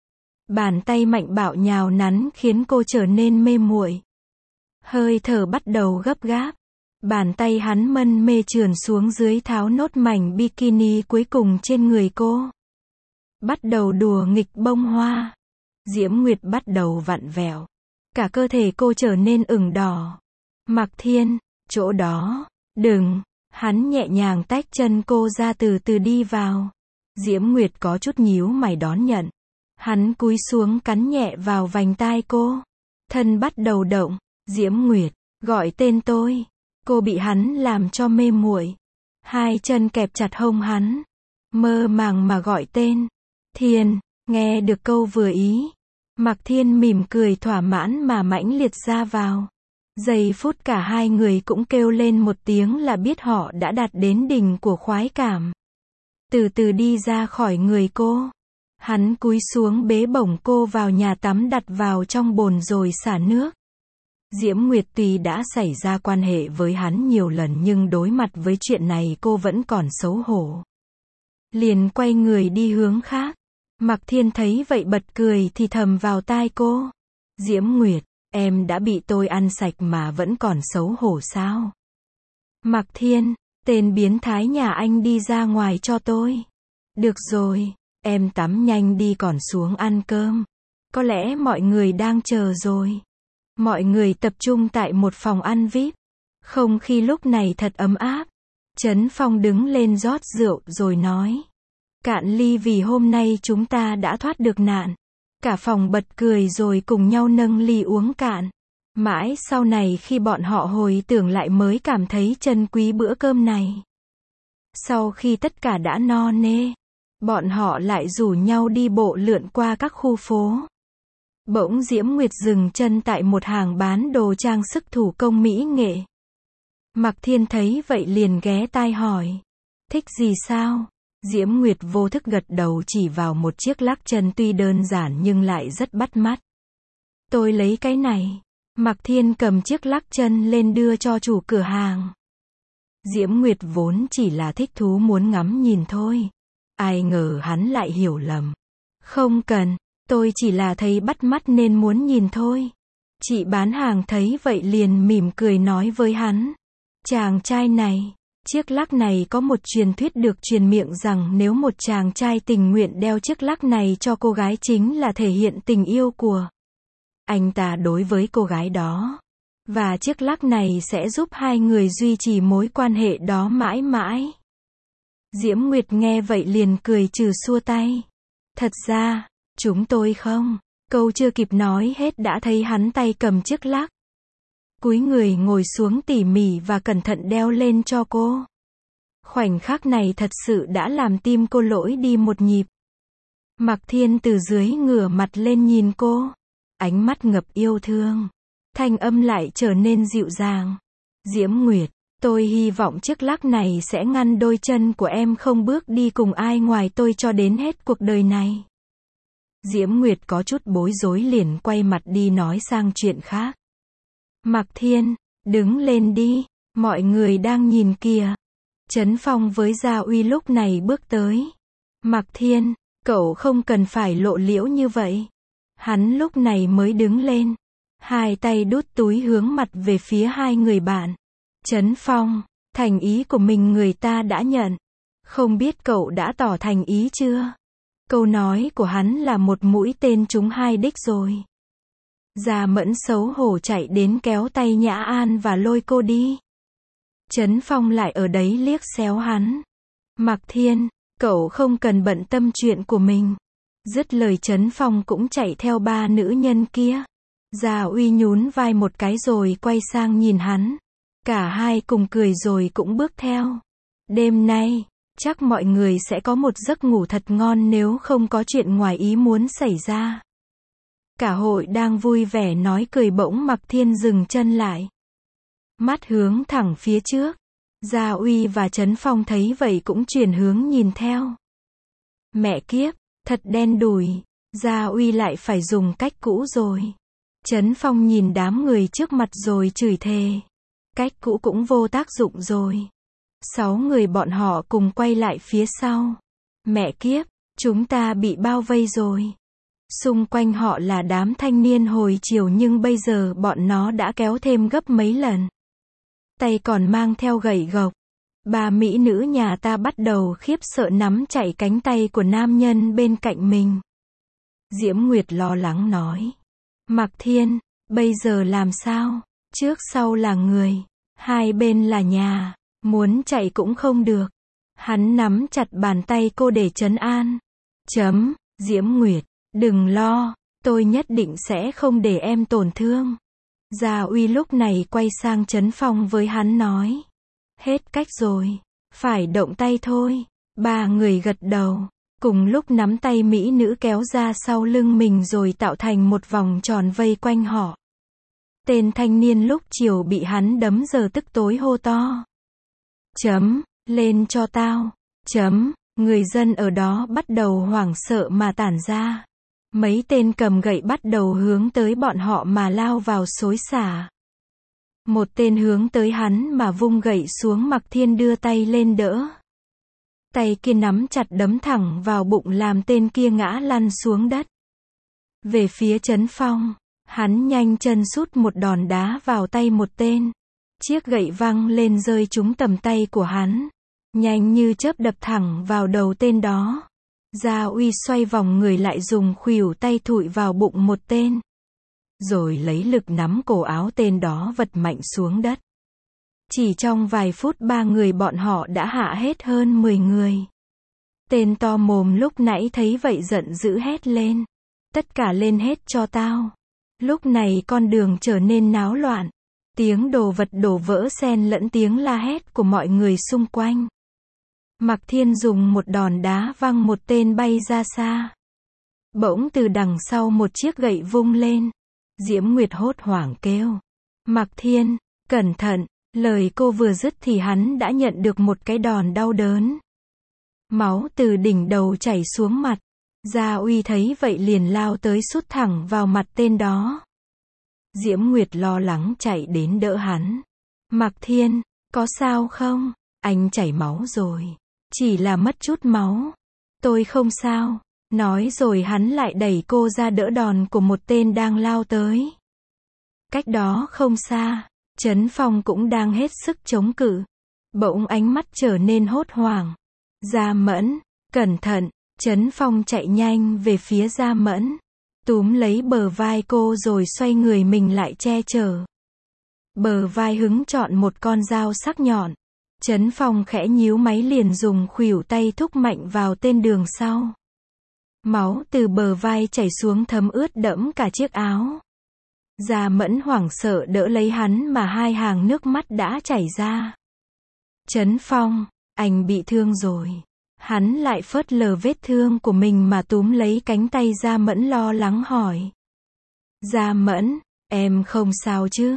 Bàn tay mạnh bạo nhào nắn khiến cô trở nên mê muội. Hơi thở bắt đầu gấp gáp. Bàn tay hắn mân mê trườn xuống dưới tháo nốt mảnh bikini cuối cùng trên người cô. Bắt đầu đùa nghịch bông hoa. Diễm Nguyệt bắt đầu vặn vẹo. Cả cơ thể cô trở nên ửng đỏ. Mạc Thiên, chỗ đó, đừng. Hắn nhẹ nhàng tách chân cô ra từ từ đi vào. Diễm Nguyệt có chút nhíu mày đón nhận. Hắn cúi xuống cắn nhẹ vào vành tai cô. Thân bắt đầu động. Diễm Nguyệt, gọi tên tôi. Cô bị hắn làm cho mê muội. Hai chân kẹp chặt hông hắn. Mơ màng mà gọi tên. Thiên, nghe được câu vừa ý. Mạc Thiên mỉm cười thỏa mãn mà mãnh liệt ra vào. Giây phút cả hai người cũng kêu lên một tiếng là biết họ đã đạt đến đỉnh của khoái cảm. Từ từ đi ra khỏi người cô. Hắn cúi xuống bế bổng cô vào nhà tắm đặt vào trong bồn rồi xả nước. Diễm Nguyệt tuy đã xảy ra quan hệ với hắn nhiều lần nhưng đối mặt với chuyện này cô vẫn còn xấu hổ. Liền quay người đi hướng khác. Mạc Thiên thấy vậy bật cười thì thầm vào tai cô. Diễm Nguyệt, em đã bị tôi ăn sạch mà vẫn còn xấu hổ sao? Mạc Thiên, tên biến thái nhà anh đi ra ngoài cho tôi. Được rồi, em tắm nhanh đi còn xuống ăn cơm. Có lẽ mọi người đang chờ rồi. Mọi người tập trung tại một phòng ăn VIP. Không khí lúc này thật ấm áp. Trấn Phong đứng lên rót rượu rồi nói. Cạn ly vì hôm nay chúng ta đã thoát được nạn. Cả phòng bật cười rồi cùng nhau nâng ly uống cạn. Mãi sau này khi bọn họ hồi tưởng lại mới cảm thấy trân quý bữa cơm này. Sau khi tất cả đã no nê, bọn họ lại rủ nhau đi bộ lượn qua các khu phố. Bỗng Diễm Nguyệt dừng chân tại một hàng bán đồ trang sức thủ công mỹ nghệ. Mạc Thiên thấy vậy liền ghé tai hỏi. Thích gì sao? Diễm Nguyệt vô thức gật đầu chỉ vào một chiếc lắc chân tuy đơn giản nhưng lại rất bắt mắt. Tôi lấy cái này. Mạc Thiên cầm chiếc lắc chân lên đưa cho chủ cửa hàng. Diễm Nguyệt vốn chỉ là thích thú muốn ngắm nhìn thôi. Ai ngờ hắn lại hiểu lầm. Không cần, tôi chỉ là thấy bắt mắt nên muốn nhìn thôi. Chị bán hàng thấy vậy liền mỉm cười nói với hắn. Chàng trai này, chiếc lắc này có một truyền thuyết được truyền miệng rằng nếu một chàng trai tình nguyện đeo chiếc lắc này cho cô gái chính là thể hiện tình yêu của anh ta đối với cô gái đó. Và chiếc lắc này sẽ giúp hai người duy trì mối quan hệ đó mãi mãi. Diễm Nguyệt nghe vậy liền cười trừ xua tay. Thật ra, chúng tôi không. Câu chưa kịp nói hết đã thấy hắn tay cầm chiếc lắc. Cúi người ngồi xuống tỉ mỉ và cẩn thận đeo lên cho cô. Khoảnh khắc này thật sự đã làm tim cô lỗi đi một nhịp. Mạc Thiên từ dưới ngửa mặt lên nhìn cô. Ánh mắt ngập yêu thương. Thanh âm lại trở nên dịu dàng. Diễm Nguyệt, Tôi hy vọng chiếc lắc này sẽ ngăn đôi chân của em không bước đi cùng ai ngoài tôi cho đến hết cuộc đời này. Diễm Nguyệt có chút bối rối liền quay mặt đi nói sang chuyện khác. Mạc Thiên, đứng lên đi, mọi người đang nhìn kìa. Trấn Phong với Gia Uy lúc này bước tới. Mạc Thiên, cậu không cần phải lộ liễu như vậy. Hắn lúc này mới đứng lên. Hai tay đút túi hướng mặt về phía hai người bạn. Trấn Phong, thành ý của mình người ta đã nhận. Không biết cậu đã tỏ thành ý chưa? Câu nói của hắn là một mũi tên trúng hai đích rồi. Gia Mẫn xấu hổ chạy đến kéo tay Nhã An và lôi cô đi. Trấn Phong lại ở đấy liếc xéo hắn. Mạc Thiên, cậu không cần bận tâm chuyện của mình. Dứt lời Trấn Phong cũng chạy theo ba nữ nhân kia. Gia Uy nhún vai một cái rồi quay sang nhìn hắn. Cả hai cùng cười rồi cũng bước theo. Đêm nay, chắc mọi người sẽ có một giấc ngủ thật ngon nếu không có chuyện ngoài ý muốn xảy ra. Cả hội đang vui vẻ nói cười bỗng Mạc Thiên dừng chân lại. Mắt hướng thẳng phía trước. Gia Uy và Trấn Phong thấy vậy cũng chuyển hướng nhìn theo. Mẹ kiếp, thật đen đủi. Gia Uy lại phải dùng cách cũ rồi. Trấn Phong nhìn đám người trước mặt rồi chửi thề. Cách cũ cũng vô tác dụng rồi. 6 người bọn họ cùng quay lại phía sau. Mẹ kiếp, chúng ta bị bao vây rồi. Xung quanh họ là đám thanh niên hồi chiều nhưng bây giờ bọn nó đã kéo thêm gấp mấy lần. Tay còn mang theo gậy gộc. Ba mỹ nữ nhà ta bắt đầu khiếp sợ nắm chặt cánh tay của nam nhân bên cạnh mình. Diễm Nguyệt lo lắng nói. Mạc Thiên, bây giờ làm sao? Trước sau là người, hai bên là nhà, muốn chạy cũng không được. Hắn nắm chặt bàn tay cô để trấn an. Diễm Nguyệt, đừng lo, tôi nhất định sẽ không để em tổn thương. Gia Uy lúc này quay sang Trấn Phong với hắn nói. Hết cách rồi, phải động tay thôi. Ba người gật đầu, cùng lúc nắm tay mỹ nữ kéo ra sau lưng mình rồi tạo thành một vòng tròn vây quanh họ. Tên thanh niên lúc chiều bị hắn đấm giờ tức tối hô to. Lên cho tao. Người dân ở đó bắt đầu hoảng sợ mà tản ra. Mấy tên cầm gậy bắt đầu hướng tới bọn họ mà lao vào xối xả. Một tên hướng tới hắn mà vung gậy xuống. Mạc Thiên đưa tay lên đỡ. Tay kia nắm chặt đấm thẳng vào bụng làm tên kia ngã lăn xuống đất. Về phía Trấn Phong, hắn nhanh chân sút một đòn đá vào tay một tên. Chiếc gậy văng lên rơi trúng tầm tay của hắn. Nhanh như chớp đập thẳng vào đầu tên đó. Gia Uy xoay vòng người lại dùng khuỷu tay thụi vào bụng một tên. Rồi lấy lực nắm cổ áo tên đó vật mạnh xuống đất. Chỉ trong vài phút ba người bọn họ đã hạ hết hơn 10 người. Tên to mồm lúc nãy thấy vậy giận dữ hét lên. Tất cả lên hết cho tao. Lúc này con đường trở nên náo loạn. Tiếng đồ vật đổ vỡ xen lẫn tiếng la hét của mọi người xung quanh. Mạc Thiên dùng một đòn đá văng một tên bay ra xa. Bỗng từ đằng sau một chiếc gậy vung lên. Diễm Nguyệt hốt hoảng kêu. Mạc Thiên, cẩn thận. Lời cô vừa dứt thì hắn đã nhận được một cái đòn đau đớn. Máu từ đỉnh đầu chảy xuống mặt. Gia Uy thấy vậy liền lao tới sút thẳng vào mặt tên đó. Diễm Nguyệt lo lắng chạy đến đỡ hắn. Mạc Thiên, có sao không? Anh chảy máu rồi. Chỉ là mất chút máu. Tôi không sao. Nói rồi hắn lại đẩy cô ra đỡ đòn của một tên đang lao tới. Cách đó không xa, Trấn Phong cũng đang hết sức chống cự. Bỗng ánh mắt trở nên hốt hoảng. Gia Mẫn, cẩn thận. Trấn Phong chạy nhanh về phía Gia Mẫn. Túm lấy bờ vai cô rồi xoay người mình lại che chở. Bờ vai hứng chọn một con dao sắc nhọn. Trấn Phong khẽ nhíu máy liền dùng khuỷu tay thúc mạnh vào tên đường sau. Máu từ bờ vai chảy xuống thấm ướt đẫm cả chiếc áo. Gia Mẫn hoảng sợ đỡ lấy hắn mà hai hàng nước mắt đã chảy ra. Trấn Phong, anh bị thương rồi. Hắn lại phớt lờ vết thương của mình mà túm lấy cánh tay Gia Mẫn lo lắng hỏi. Gia Mẫn, em không sao chứ?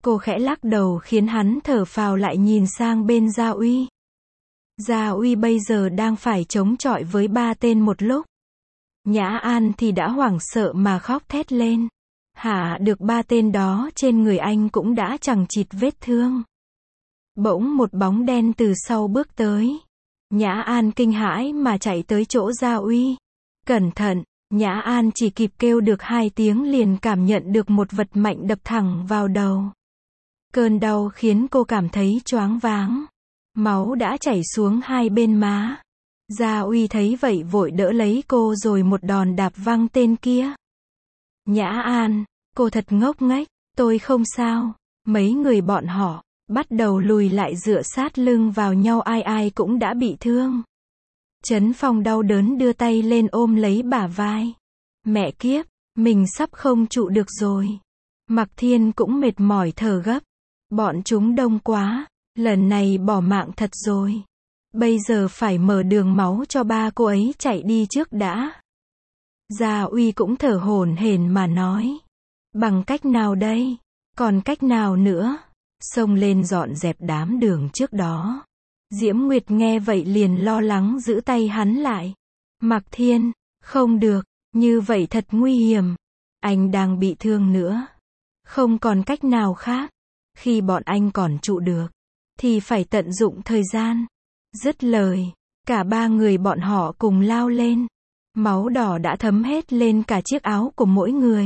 Cô khẽ lắc đầu khiến hắn thở phào lại nhìn sang bên Gia Uy. Gia Uy bây giờ đang phải chống chọi với 3 tên một lúc. Nhã An thì đã hoảng sợ mà khóc thét lên. Hạ được 3 tên đó trên người anh cũng đã chằng chịt vết thương. Bỗng một bóng đen từ sau bước tới. Nhã An kinh hãi mà chạy tới chỗ Gia Uy. Cẩn thận, Nhã An chỉ kịp kêu được 2 tiếng liền cảm nhận được một vật mạnh đập thẳng vào đầu. Cơn đau khiến cô cảm thấy choáng váng. Máu đã chảy xuống 2 bên má. Gia Uy thấy vậy vội đỡ lấy cô rồi một đòn đạp văng tên kia. Nhã An, cô thật ngốc nghếch, tôi không sao. Mấy người bọn họ bắt đầu lùi lại dựa sát lưng vào nhau, ai ai cũng đã bị thương. Trấn Phong đau đớn đưa tay lên ôm lấy bả vai. Mẹ kiếp, mình sắp không trụ được rồi. Mạc Thiên cũng mệt mỏi thở gấp. Bọn chúng đông quá, lần này bỏ mạng thật rồi. Bây giờ phải mở đường máu cho ba cô ấy chạy đi trước đã. Gia Uy cũng thở hổn hển mà nói. Bằng cách nào đây? Còn cách nào nữa? Xông lên dọn dẹp đám đường trước đó. Diễm Nguyệt nghe vậy liền lo lắng giữ tay hắn lại. Mạc Thiên, không được, như vậy thật nguy hiểm. Anh đang bị thương nữa. Không còn cách nào khác. Khi bọn anh còn trụ được, thì phải tận dụng thời gian. Dứt lời, cả 3 người bọn họ cùng lao lên. Máu đỏ đã thấm hết lên cả chiếc áo của mỗi người.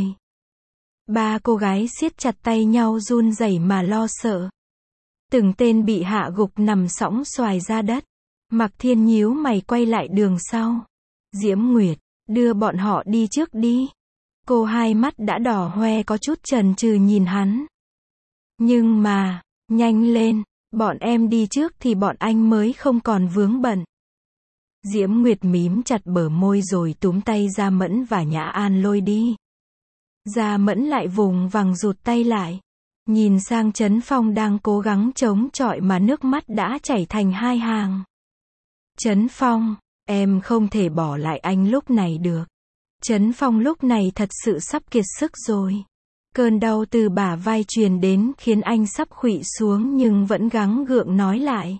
3 cô gái siết chặt tay nhau run rẩy mà lo sợ. Từng tên bị hạ gục nằm sõng xoài ra đất. Mạc Thiên nhíu mày quay lại đường sau. Diễm Nguyệt, đưa bọn họ đi trước đi. Cô hai mắt đã đỏ hoe có chút chần chừ nhìn hắn. Nhưng mà, nhanh lên, bọn em đi trước thì bọn anh mới không còn vướng bận. Diễm Nguyệt mím chặt bờ môi rồi túm tay Gia Mẫn và Nhã An lôi đi. Gia Mẫn lại vùng vằng rụt tay lại. Nhìn sang Trấn Phong đang cố gắng chống chọi mà nước mắt đã chảy thành 2 hàng. Trấn Phong, em không thể bỏ lại anh lúc này được. Trấn Phong lúc này thật sự sắp kiệt sức rồi. Cơn đau từ bả vai truyền đến khiến anh sắp khuỵu xuống nhưng vẫn gắng gượng nói lại.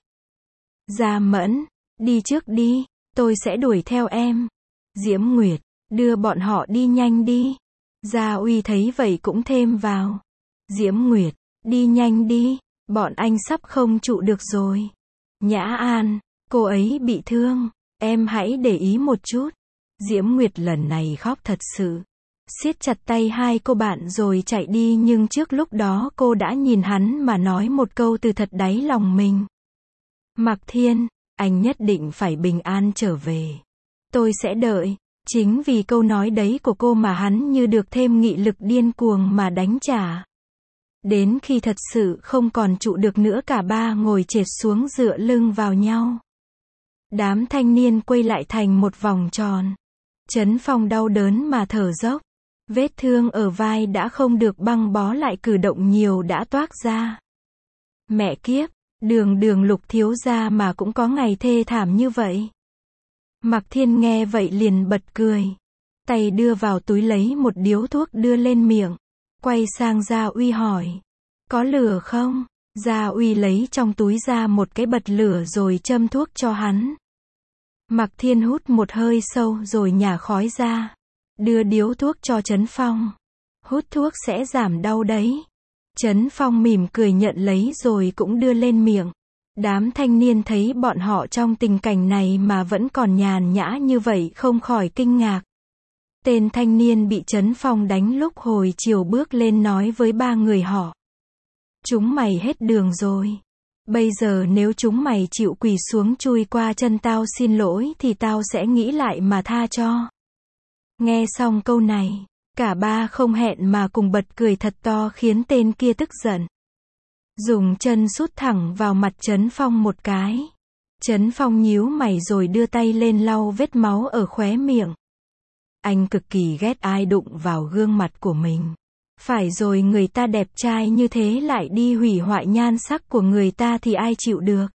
Gia Mẫn, đi trước đi, tôi sẽ đuổi theo em. Diễm Nguyệt, đưa bọn họ đi nhanh đi. Gia Uy thấy vậy cũng thêm vào. Diễm Nguyệt, đi nhanh đi, bọn anh sắp không trụ được rồi. Nhã An, cô ấy bị thương, em hãy để ý một chút. Diễm Nguyệt lần này khóc thật sự. Siết chặt tay 2 cô bạn rồi chạy đi nhưng trước lúc đó cô đã nhìn hắn mà nói một câu từ thật đáy lòng mình. Mạc Thiên, anh nhất định phải bình an trở về. Tôi sẽ đợi. Chính vì câu nói đấy của cô mà hắn như được thêm nghị lực điên cuồng mà đánh trả. Đến khi thật sự không còn trụ được nữa cả 3 ngồi trệt xuống dựa lưng vào nhau. Đám thanh niên quay lại thành một vòng tròn. Trấn Phong đau đớn mà thở dốc. Vết thương ở vai đã không được băng bó lại cử động nhiều đã toác ra. Mẹ kiếp, đường Lục thiếu gia mà cũng có ngày thê thảm như vậy. Mạc Thiên nghe vậy liền bật cười. Tay đưa vào túi lấy một điếu thuốc đưa lên miệng. Quay sang Gia Uy hỏi. Có lửa không? Gia Uy lấy trong túi ra một cái bật lửa rồi châm thuốc cho hắn. Mạc Thiên hút một hơi sâu rồi nhả khói ra. Đưa điếu thuốc cho Trấn Phong. Hút thuốc sẽ giảm đau đấy. Trấn Phong mỉm cười nhận lấy rồi cũng đưa lên miệng. Đám thanh niên thấy bọn họ trong tình cảnh này mà vẫn còn nhàn nhã như vậy không khỏi kinh ngạc. Tên thanh niên bị Trấn Phong đánh lúc hồi chiều bước lên nói với 3 người họ. Chúng mày hết đường rồi. Bây giờ nếu chúng mày chịu quỳ xuống chui qua chân tao xin lỗi thì tao sẽ nghĩ lại mà tha cho. Nghe xong câu này, cả 3 không hẹn mà cùng bật cười thật to khiến tên kia tức giận. Dùng chân sút thẳng vào mặt Trấn Phong một cái. Trấn Phong nhíu mày rồi đưa tay lên lau vết máu ở khóe miệng. Anh cực kỳ ghét ai đụng vào gương mặt của mình. Phải rồi, người ta đẹp trai như thế lại đi hủy hoại nhan sắc của người ta thì ai chịu được.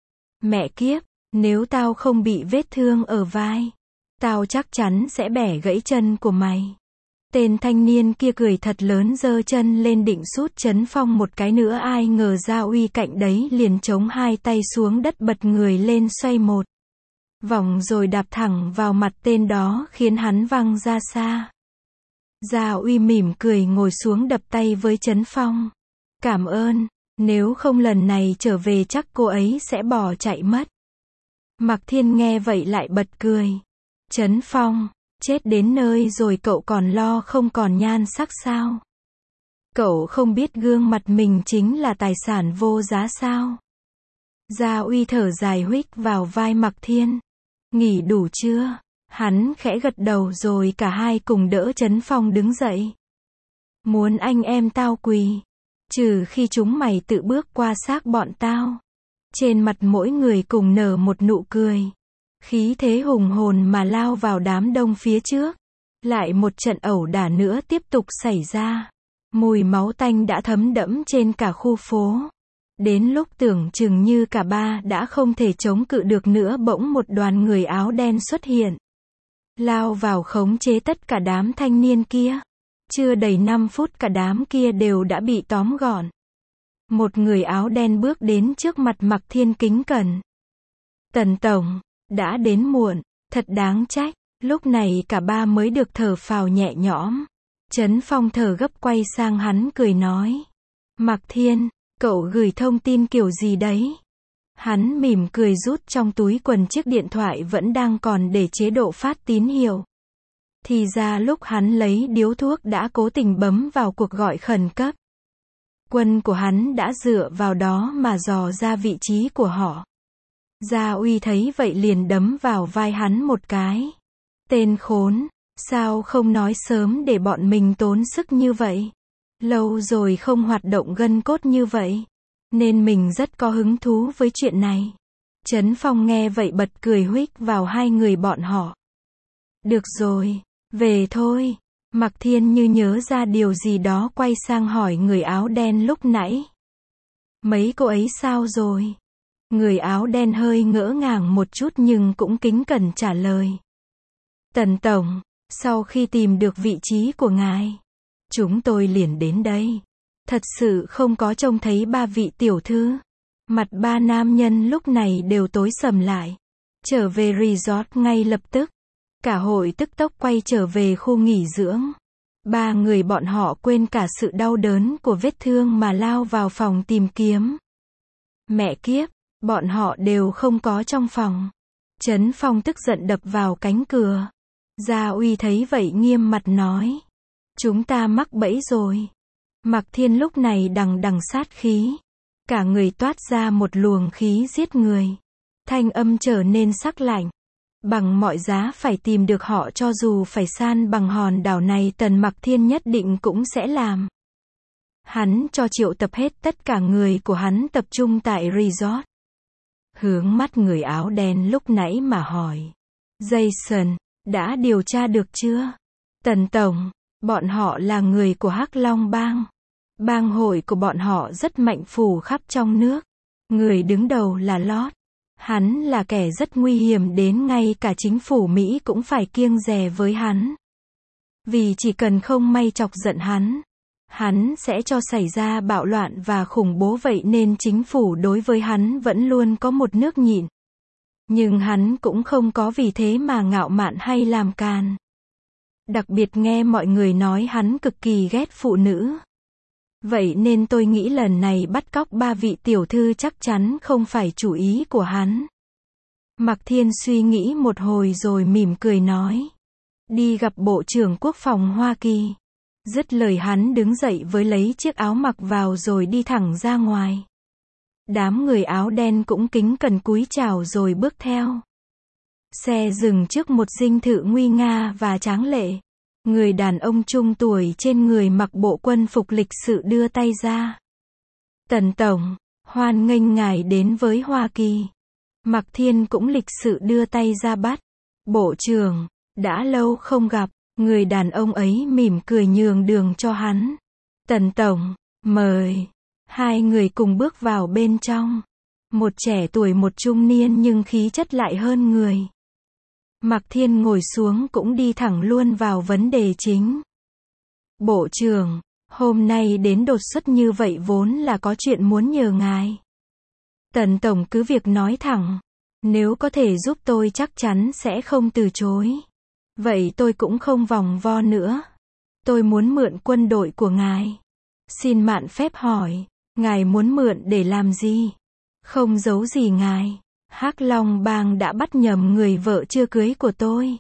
Mẹ kiếp, nếu tao không bị vết thương ở vai, tao chắc chắn sẽ bẻ gãy chân của mày. Tên thanh niên kia cười thật lớn giơ chân lên định sút Trấn Phong một cái nữa, ai ngờ Gia Uy cạnh đấy liền chống hai tay xuống đất, bật người lên xoay một vòng rồi đạp thẳng vào mặt tên đó khiến hắn văng ra xa. Gia Uy mỉm cười ngồi xuống đập tay với Trấn Phong. Cảm ơn, nếu không lần này trở về chắc cô ấy sẽ bỏ chạy mất. Mạc Thiên nghe vậy lại bật cười. Trấn Phong, chết đến nơi rồi cậu còn lo không còn nhan sắc sao? Cậu không biết gương mặt mình chính là tài sản vô giá sao? Gia Uy thở dài huých vào vai Mạc Thiên. Nghỉ đủ chưa? Hắn khẽ gật đầu rồi cả hai cùng đỡ Trấn Phong đứng dậy. Muốn anh em tao quỳ, trừ khi chúng mày tự bước qua xác bọn tao. Trên mặt mỗi người cùng nở một nụ cười. Khí thế hùng hồn mà lao vào đám đông phía trước. Lại một trận ẩu đả nữa tiếp tục xảy ra. Mùi máu tanh đã thấm đẫm trên cả khu phố. Đến lúc tưởng chừng như cả ba đã không thể chống cự được nữa, bỗng một đoàn người áo đen xuất hiện. Lao vào khống chế tất cả đám thanh niên kia. Chưa đầy 5 phút cả đám kia đều đã bị tóm gọn. Một người áo đen bước đến trước mặt Mạc Thiên kính cẩn. Tần tổng, đã đến muộn, thật đáng trách. Lúc này cả ba mới được thở phào nhẹ nhõm. Trấn Phong thở gấp quay sang hắn cười nói. Mạc Thiên, cậu gửi thông tin kiểu gì đấy? Hắn mỉm cười rút trong túi quần chiếc điện thoại vẫn đang còn để chế độ phát tín hiệu. Thì ra lúc hắn lấy điếu thuốc đã cố tình bấm vào cuộc gọi khẩn cấp. Quân của hắn đã dựa vào đó mà dò ra vị trí của họ. Gia Uy thấy vậy liền đấm vào vai hắn một cái. Tên khốn, sao không nói sớm để bọn mình tốn sức như vậy? Lâu rồi không hoạt động gân cốt như vậy, nên mình rất có hứng thú với chuyện này. Trấn Phong nghe vậy bật cười huých vào hai người bọn họ. Được rồi, về thôi. Mạc Thiên như nhớ ra điều gì đó quay sang hỏi người áo đen lúc nãy. Mấy cô ấy sao rồi? Người áo đen hơi ngỡ ngàng một chút nhưng cũng kính cẩn trả lời. Tần tổng, sau khi tìm được vị trí của ngài, chúng tôi liền đến đây. Thật sự không có trông thấy ba vị tiểu thư. Mặt ba nam nhân lúc này đều tối sầm lại. Trở về resort ngay lập tức. Cả hội tức tốc quay trở về khu nghỉ dưỡng. Ba người bọn họ quên cả sự đau đớn của vết thương mà lao vào phòng tìm kiếm. Mẹ kiếp, bọn họ đều không có trong phòng. Trấn Phong tức giận đập vào cánh cửa. Gia Uy thấy vậy nghiêm mặt nói. Chúng ta mắc bẫy rồi. Mạc Thiên lúc này đằng đằng sát khí. Cả người toát ra một luồng khí giết người. Thanh âm trở nên sắc lạnh. Bằng mọi giá phải tìm được họ, cho dù phải san bằng hòn đảo này Tần Mạc Thiên nhất định cũng sẽ làm. Hắn cho triệu tập hết tất cả người của hắn tập trung tại resort. Hướng mắt người áo đen lúc nãy mà hỏi. Jason, đã điều tra được chưa? Tần tổng, bọn họ là người của Hắc Long Bang. Bang hội của bọn họ rất mạnh phủ khắp trong nước. Người đứng đầu là Lord. Hắn là kẻ rất nguy hiểm đến ngay cả chính phủ Mỹ cũng phải kiêng dè với hắn. Vì chỉ cần không may chọc giận hắn sẽ cho xảy ra bạo loạn và khủng bố, vậy nên chính phủ đối với hắn vẫn luôn có một nước nhịn. Nhưng hắn cũng không có vì thế mà ngạo mạn hay làm càn. Đặc biệt nghe mọi người nói hắn cực kỳ ghét phụ nữ. Vậy nên tôi nghĩ lần này bắt cóc ba vị tiểu thư chắc chắn không phải chủ ý của hắn. Mạc Thiên suy nghĩ một hồi rồi mỉm cười nói. Đi gặp Bộ trưởng Quốc phòng Hoa Kỳ. Dứt lời hắn đứng dậy với lấy chiếc áo mặc vào rồi đi thẳng ra ngoài. Đám người áo đen cũng kính cẩn cúi chào rồi bước theo. Xe dừng trước một dinh thự nguy nga và tráng lệ. Người đàn ông trung tuổi trên người mặc bộ quân phục lịch sự đưa tay ra. Tần tổng, hoan nghênh ngài đến với Hoa Kỳ. Mạc Thiên cũng lịch sự đưa tay ra bắt. Bộ trưởng, đã lâu không gặp. Người đàn ông ấy mỉm cười nhường đường cho hắn. Tần tổng, mời. Hai người cùng bước vào bên trong. Một trẻ tuổi một trung niên nhưng khí chất lại hơn người. Mạc Thiên ngồi xuống cũng đi thẳng luôn vào vấn đề chính. Bộ trưởng, hôm nay đến đột xuất như vậy vốn là có chuyện muốn nhờ ngài. Tần tổng cứ việc nói thẳng. Nếu có thể giúp tôi chắc chắn sẽ không từ chối. Vậy tôi cũng không vòng vo nữa. Tôi muốn mượn quân đội của ngài. Xin mạn phép hỏi, ngài muốn mượn để làm gì? Không giấu gì ngài. Hắc Long Bang đã bắt nhầm người vợ chưa cưới của tôi.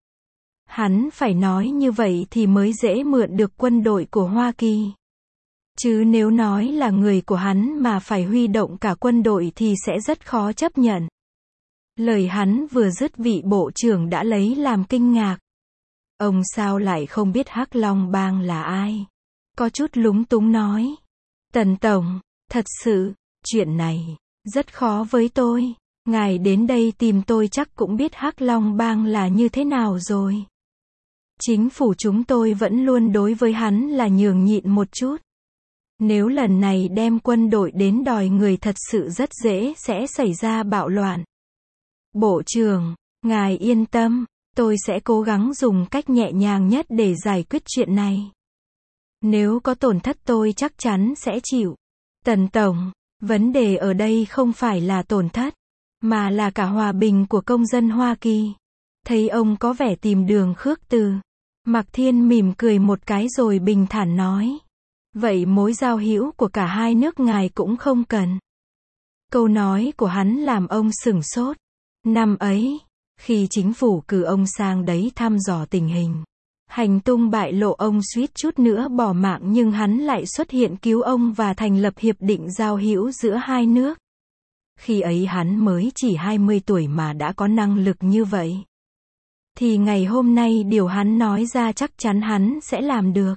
Hắn phải nói như vậy thì mới dễ mượn được quân đội của Hoa Kỳ. Chứ nếu nói là người của hắn mà phải huy động cả quân đội thì sẽ rất khó chấp nhận. Lời hắn vừa dứt vị bộ trưởng đã lấy làm kinh ngạc. Ông sao lại không biết Hắc Long Bang là ai? Có chút lúng túng nói. Tần tổng, thật sự, chuyện này rất khó với tôi. Ngài đến đây tìm tôi chắc cũng biết Hắc Long Bang là như thế nào rồi. Chính phủ chúng tôi vẫn luôn đối với hắn là nhường nhịn một chút. Nếu lần này đem quân đội đến đòi người thật sự rất dễ sẽ xảy ra bạo loạn. Bộ trưởng, ngài yên tâm, tôi sẽ cố gắng dùng cách nhẹ nhàng nhất để giải quyết chuyện này. Nếu có tổn thất tôi chắc chắn sẽ chịu. Tần tổng, vấn đề ở đây không phải là tổn thất, mà là cả hòa bình của công dân Hoa Kỳ. Thấy ông có vẻ tìm đường khước từ. Mạc Thiên mỉm cười một cái rồi bình thản nói. Vậy mối giao hữu của cả hai nước ngài cũng không cần. Câu nói của hắn làm ông sửng sốt. Năm ấy, khi chính phủ cử ông sang đấy thăm dò tình hình, hành tung bại lộ ông suýt chút nữa bỏ mạng nhưng hắn lại xuất hiện cứu ông và thành lập hiệp định giao hữu giữa hai nước. Khi ấy hắn mới chỉ 20 tuổi mà đã có năng lực như vậy. Thì ngày hôm nay điều hắn nói ra chắc chắn hắn sẽ làm được.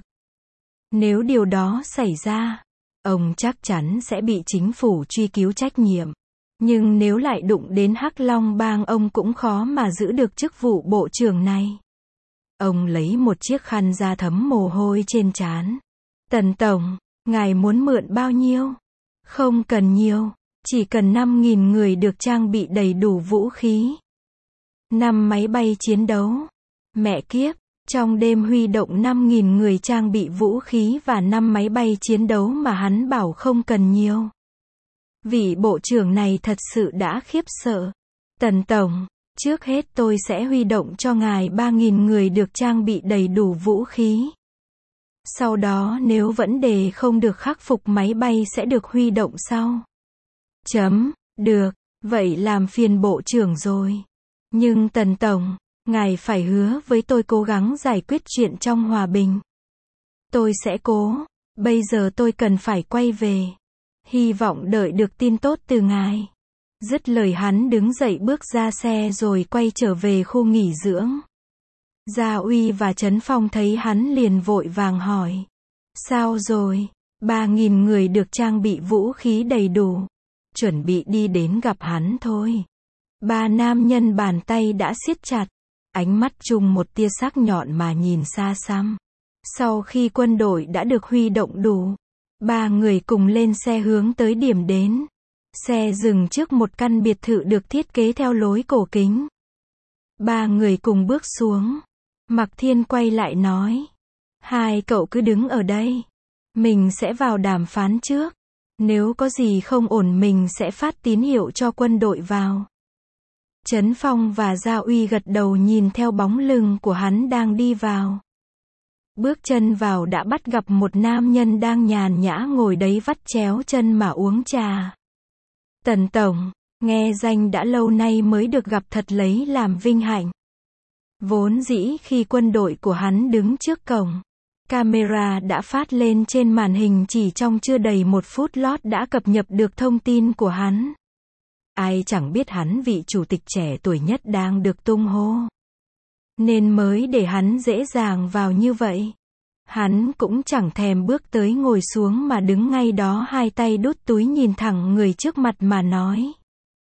Nếu điều đó xảy ra, ông chắc chắn sẽ bị chính phủ truy cứu trách nhiệm. Nhưng nếu lại đụng đến Hắc Long Bang ông cũng khó mà giữ được chức vụ bộ trưởng này. Ông lấy một chiếc khăn ra thấm mồ hôi trên trán. Tần tổng, ngài muốn mượn bao nhiêu? Không cần nhiều, chỉ cần 5.000 người được trang bị đầy đủ vũ khí. 5 máy bay chiến đấu. Mẹ kiếp, trong đêm huy động 5.000 người trang bị vũ khí và 5 máy bay chiến đấu mà hắn bảo không cần nhiều. Vị bộ trưởng này thật sự đã khiếp sợ. Tần tổng, trước hết tôi sẽ huy động cho ngài 3.000 người được trang bị đầy đủ vũ khí. Sau đó nếu vấn đề không được khắc phục máy bay sẽ được huy động sau. Được, vậy làm phiền bộ trưởng rồi. Nhưng Tần tổng, ngài phải hứa với tôi cố gắng giải quyết chuyện trong hòa bình. Tôi sẽ cố, bây giờ tôi cần phải quay về. Hy vọng đợi được tin tốt từ ngài. Dứt lời hắn đứng dậy bước ra xe rồi quay trở về khu nghỉ dưỡng. Gia Uy và Trấn Phong thấy hắn liền vội vàng hỏi. Sao rồi? 3.000 người được trang bị vũ khí đầy đủ. Chuẩn bị đi đến gặp hắn thôi. Ba nam nhân bàn tay đã siết chặt. Ánh mắt chung một tia sắc nhọn mà nhìn xa xăm. Sau khi quân đội đã được huy động đủ, ba người cùng lên xe hướng tới điểm đến. Xe dừng trước một căn biệt thự được thiết kế theo lối cổ kính. Ba người cùng bước xuống. Mạc Thiên quay lại nói. Hai cậu cứ đứng ở đây. Mình sẽ vào đàm phán trước. Nếu có gì không ổn mình sẽ phát tín hiệu cho quân đội vào. Trấn Phong và Gia Uy gật đầu nhìn theo bóng lưng của hắn đang đi vào. Bước chân vào đã bắt gặp một nam nhân đang nhàn nhã ngồi đấy vắt chéo chân mà uống trà. Tần tổng, nghe danh đã lâu nay mới được gặp thật lấy làm vinh hạnh. Vốn dĩ khi quân đội của hắn đứng trước cổng, camera đã phát lên trên màn hình chỉ trong chưa đầy 1 phút Lót đã cập nhật được thông tin của hắn. Ai chẳng biết hắn vị chủ tịch trẻ tuổi nhất đang được tung hô. Nên mới để hắn dễ dàng vào như vậy. Hắn cũng chẳng thèm bước tới ngồi xuống mà đứng ngay đó hai tay đút túi nhìn thẳng người trước mặt mà nói.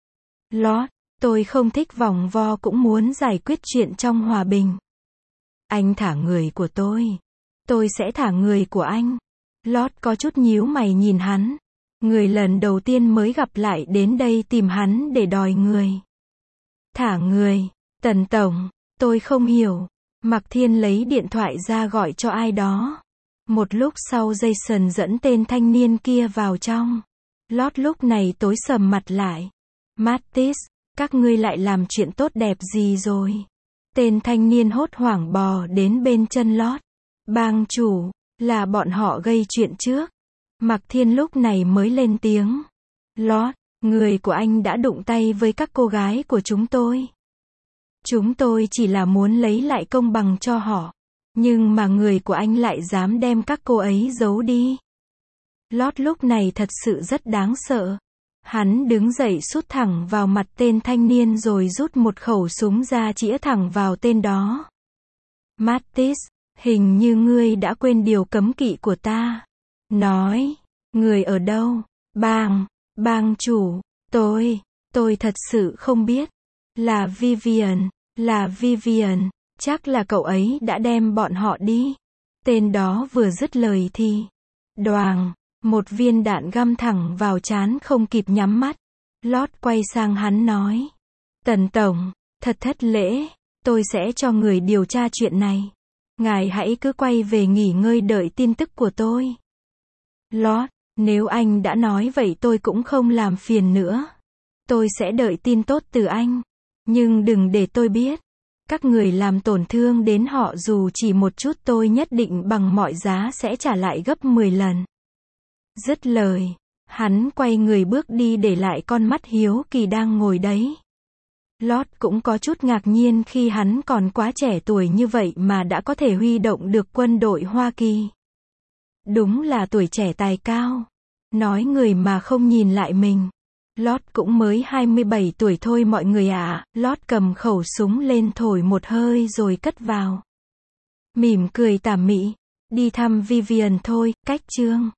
Lót, tôi không thích vòng vo cũng muốn giải quyết chuyện trong hòa bình. Anh thả người của tôi sẽ thả người của anh. Lót có chút nhíu mày nhìn hắn. Người lần đầu tiên mới gặp lại đến đây tìm hắn để đòi người. Thả người, Tần tổng, tôi không hiểu. Mạc Thiên lấy điện thoại ra gọi cho ai đó. Một lúc sau Jason dẫn tên thanh niên kia vào trong. Lót lúc này tối sầm mặt lại. Mattis, các ngươi lại làm chuyện tốt đẹp gì rồi? Tên thanh niên hốt hoảng bò đến bên chân Lót. Bang chủ, là bọn họ gây chuyện trước. Mạc Thiên lúc này mới lên tiếng. Lót, người của anh đã đụng tay với các cô gái của chúng tôi. Chúng tôi chỉ là muốn lấy lại công bằng cho họ. Nhưng mà người của anh lại dám đem các cô ấy giấu đi. Lót lúc này thật sự rất đáng sợ. Hắn đứng dậy sút thẳng vào mặt tên thanh niên rồi rút một khẩu súng ra chĩa thẳng vào tên đó. Mattis, hình như ngươi đã quên điều cấm kỵ của ta. Nói, người ở đâu? Bang chủ, tôi thật sự không biết. Là Vivian, chắc là cậu ấy đã đem bọn họ đi. Tên đó vừa dứt lời thì, đoàng, một viên đạn găm thẳng vào trán không kịp nhắm mắt. Lót quay sang hắn nói, Tần Tổng, thật thất lễ, tôi sẽ cho người điều tra chuyện này. Ngài hãy cứ quay về nghỉ ngơi đợi tin tức của tôi. Lót, nếu anh đã nói vậy tôi cũng không làm phiền nữa. Tôi sẽ đợi tin tốt từ anh. Nhưng đừng để tôi biết. Các người làm tổn thương đến họ dù chỉ một chút tôi nhất định bằng mọi giá sẽ trả lại gấp 10 lần. Dứt lời, hắn quay người bước đi để lại con mắt hiếu kỳ đang ngồi đấy. Lót cũng có chút ngạc nhiên khi hắn còn quá trẻ tuổi như vậy mà đã có thể huy động được quân đội Hoa Kỳ. Đúng là tuổi trẻ tài cao. Nói người mà không nhìn lại mình. Lót cũng mới 27 tuổi thôi mọi người ạ. Lót cầm khẩu súng lên thổi một hơi rồi cất vào. Mỉm cười tà mị. Đi thăm Vivian thôi, cách chương.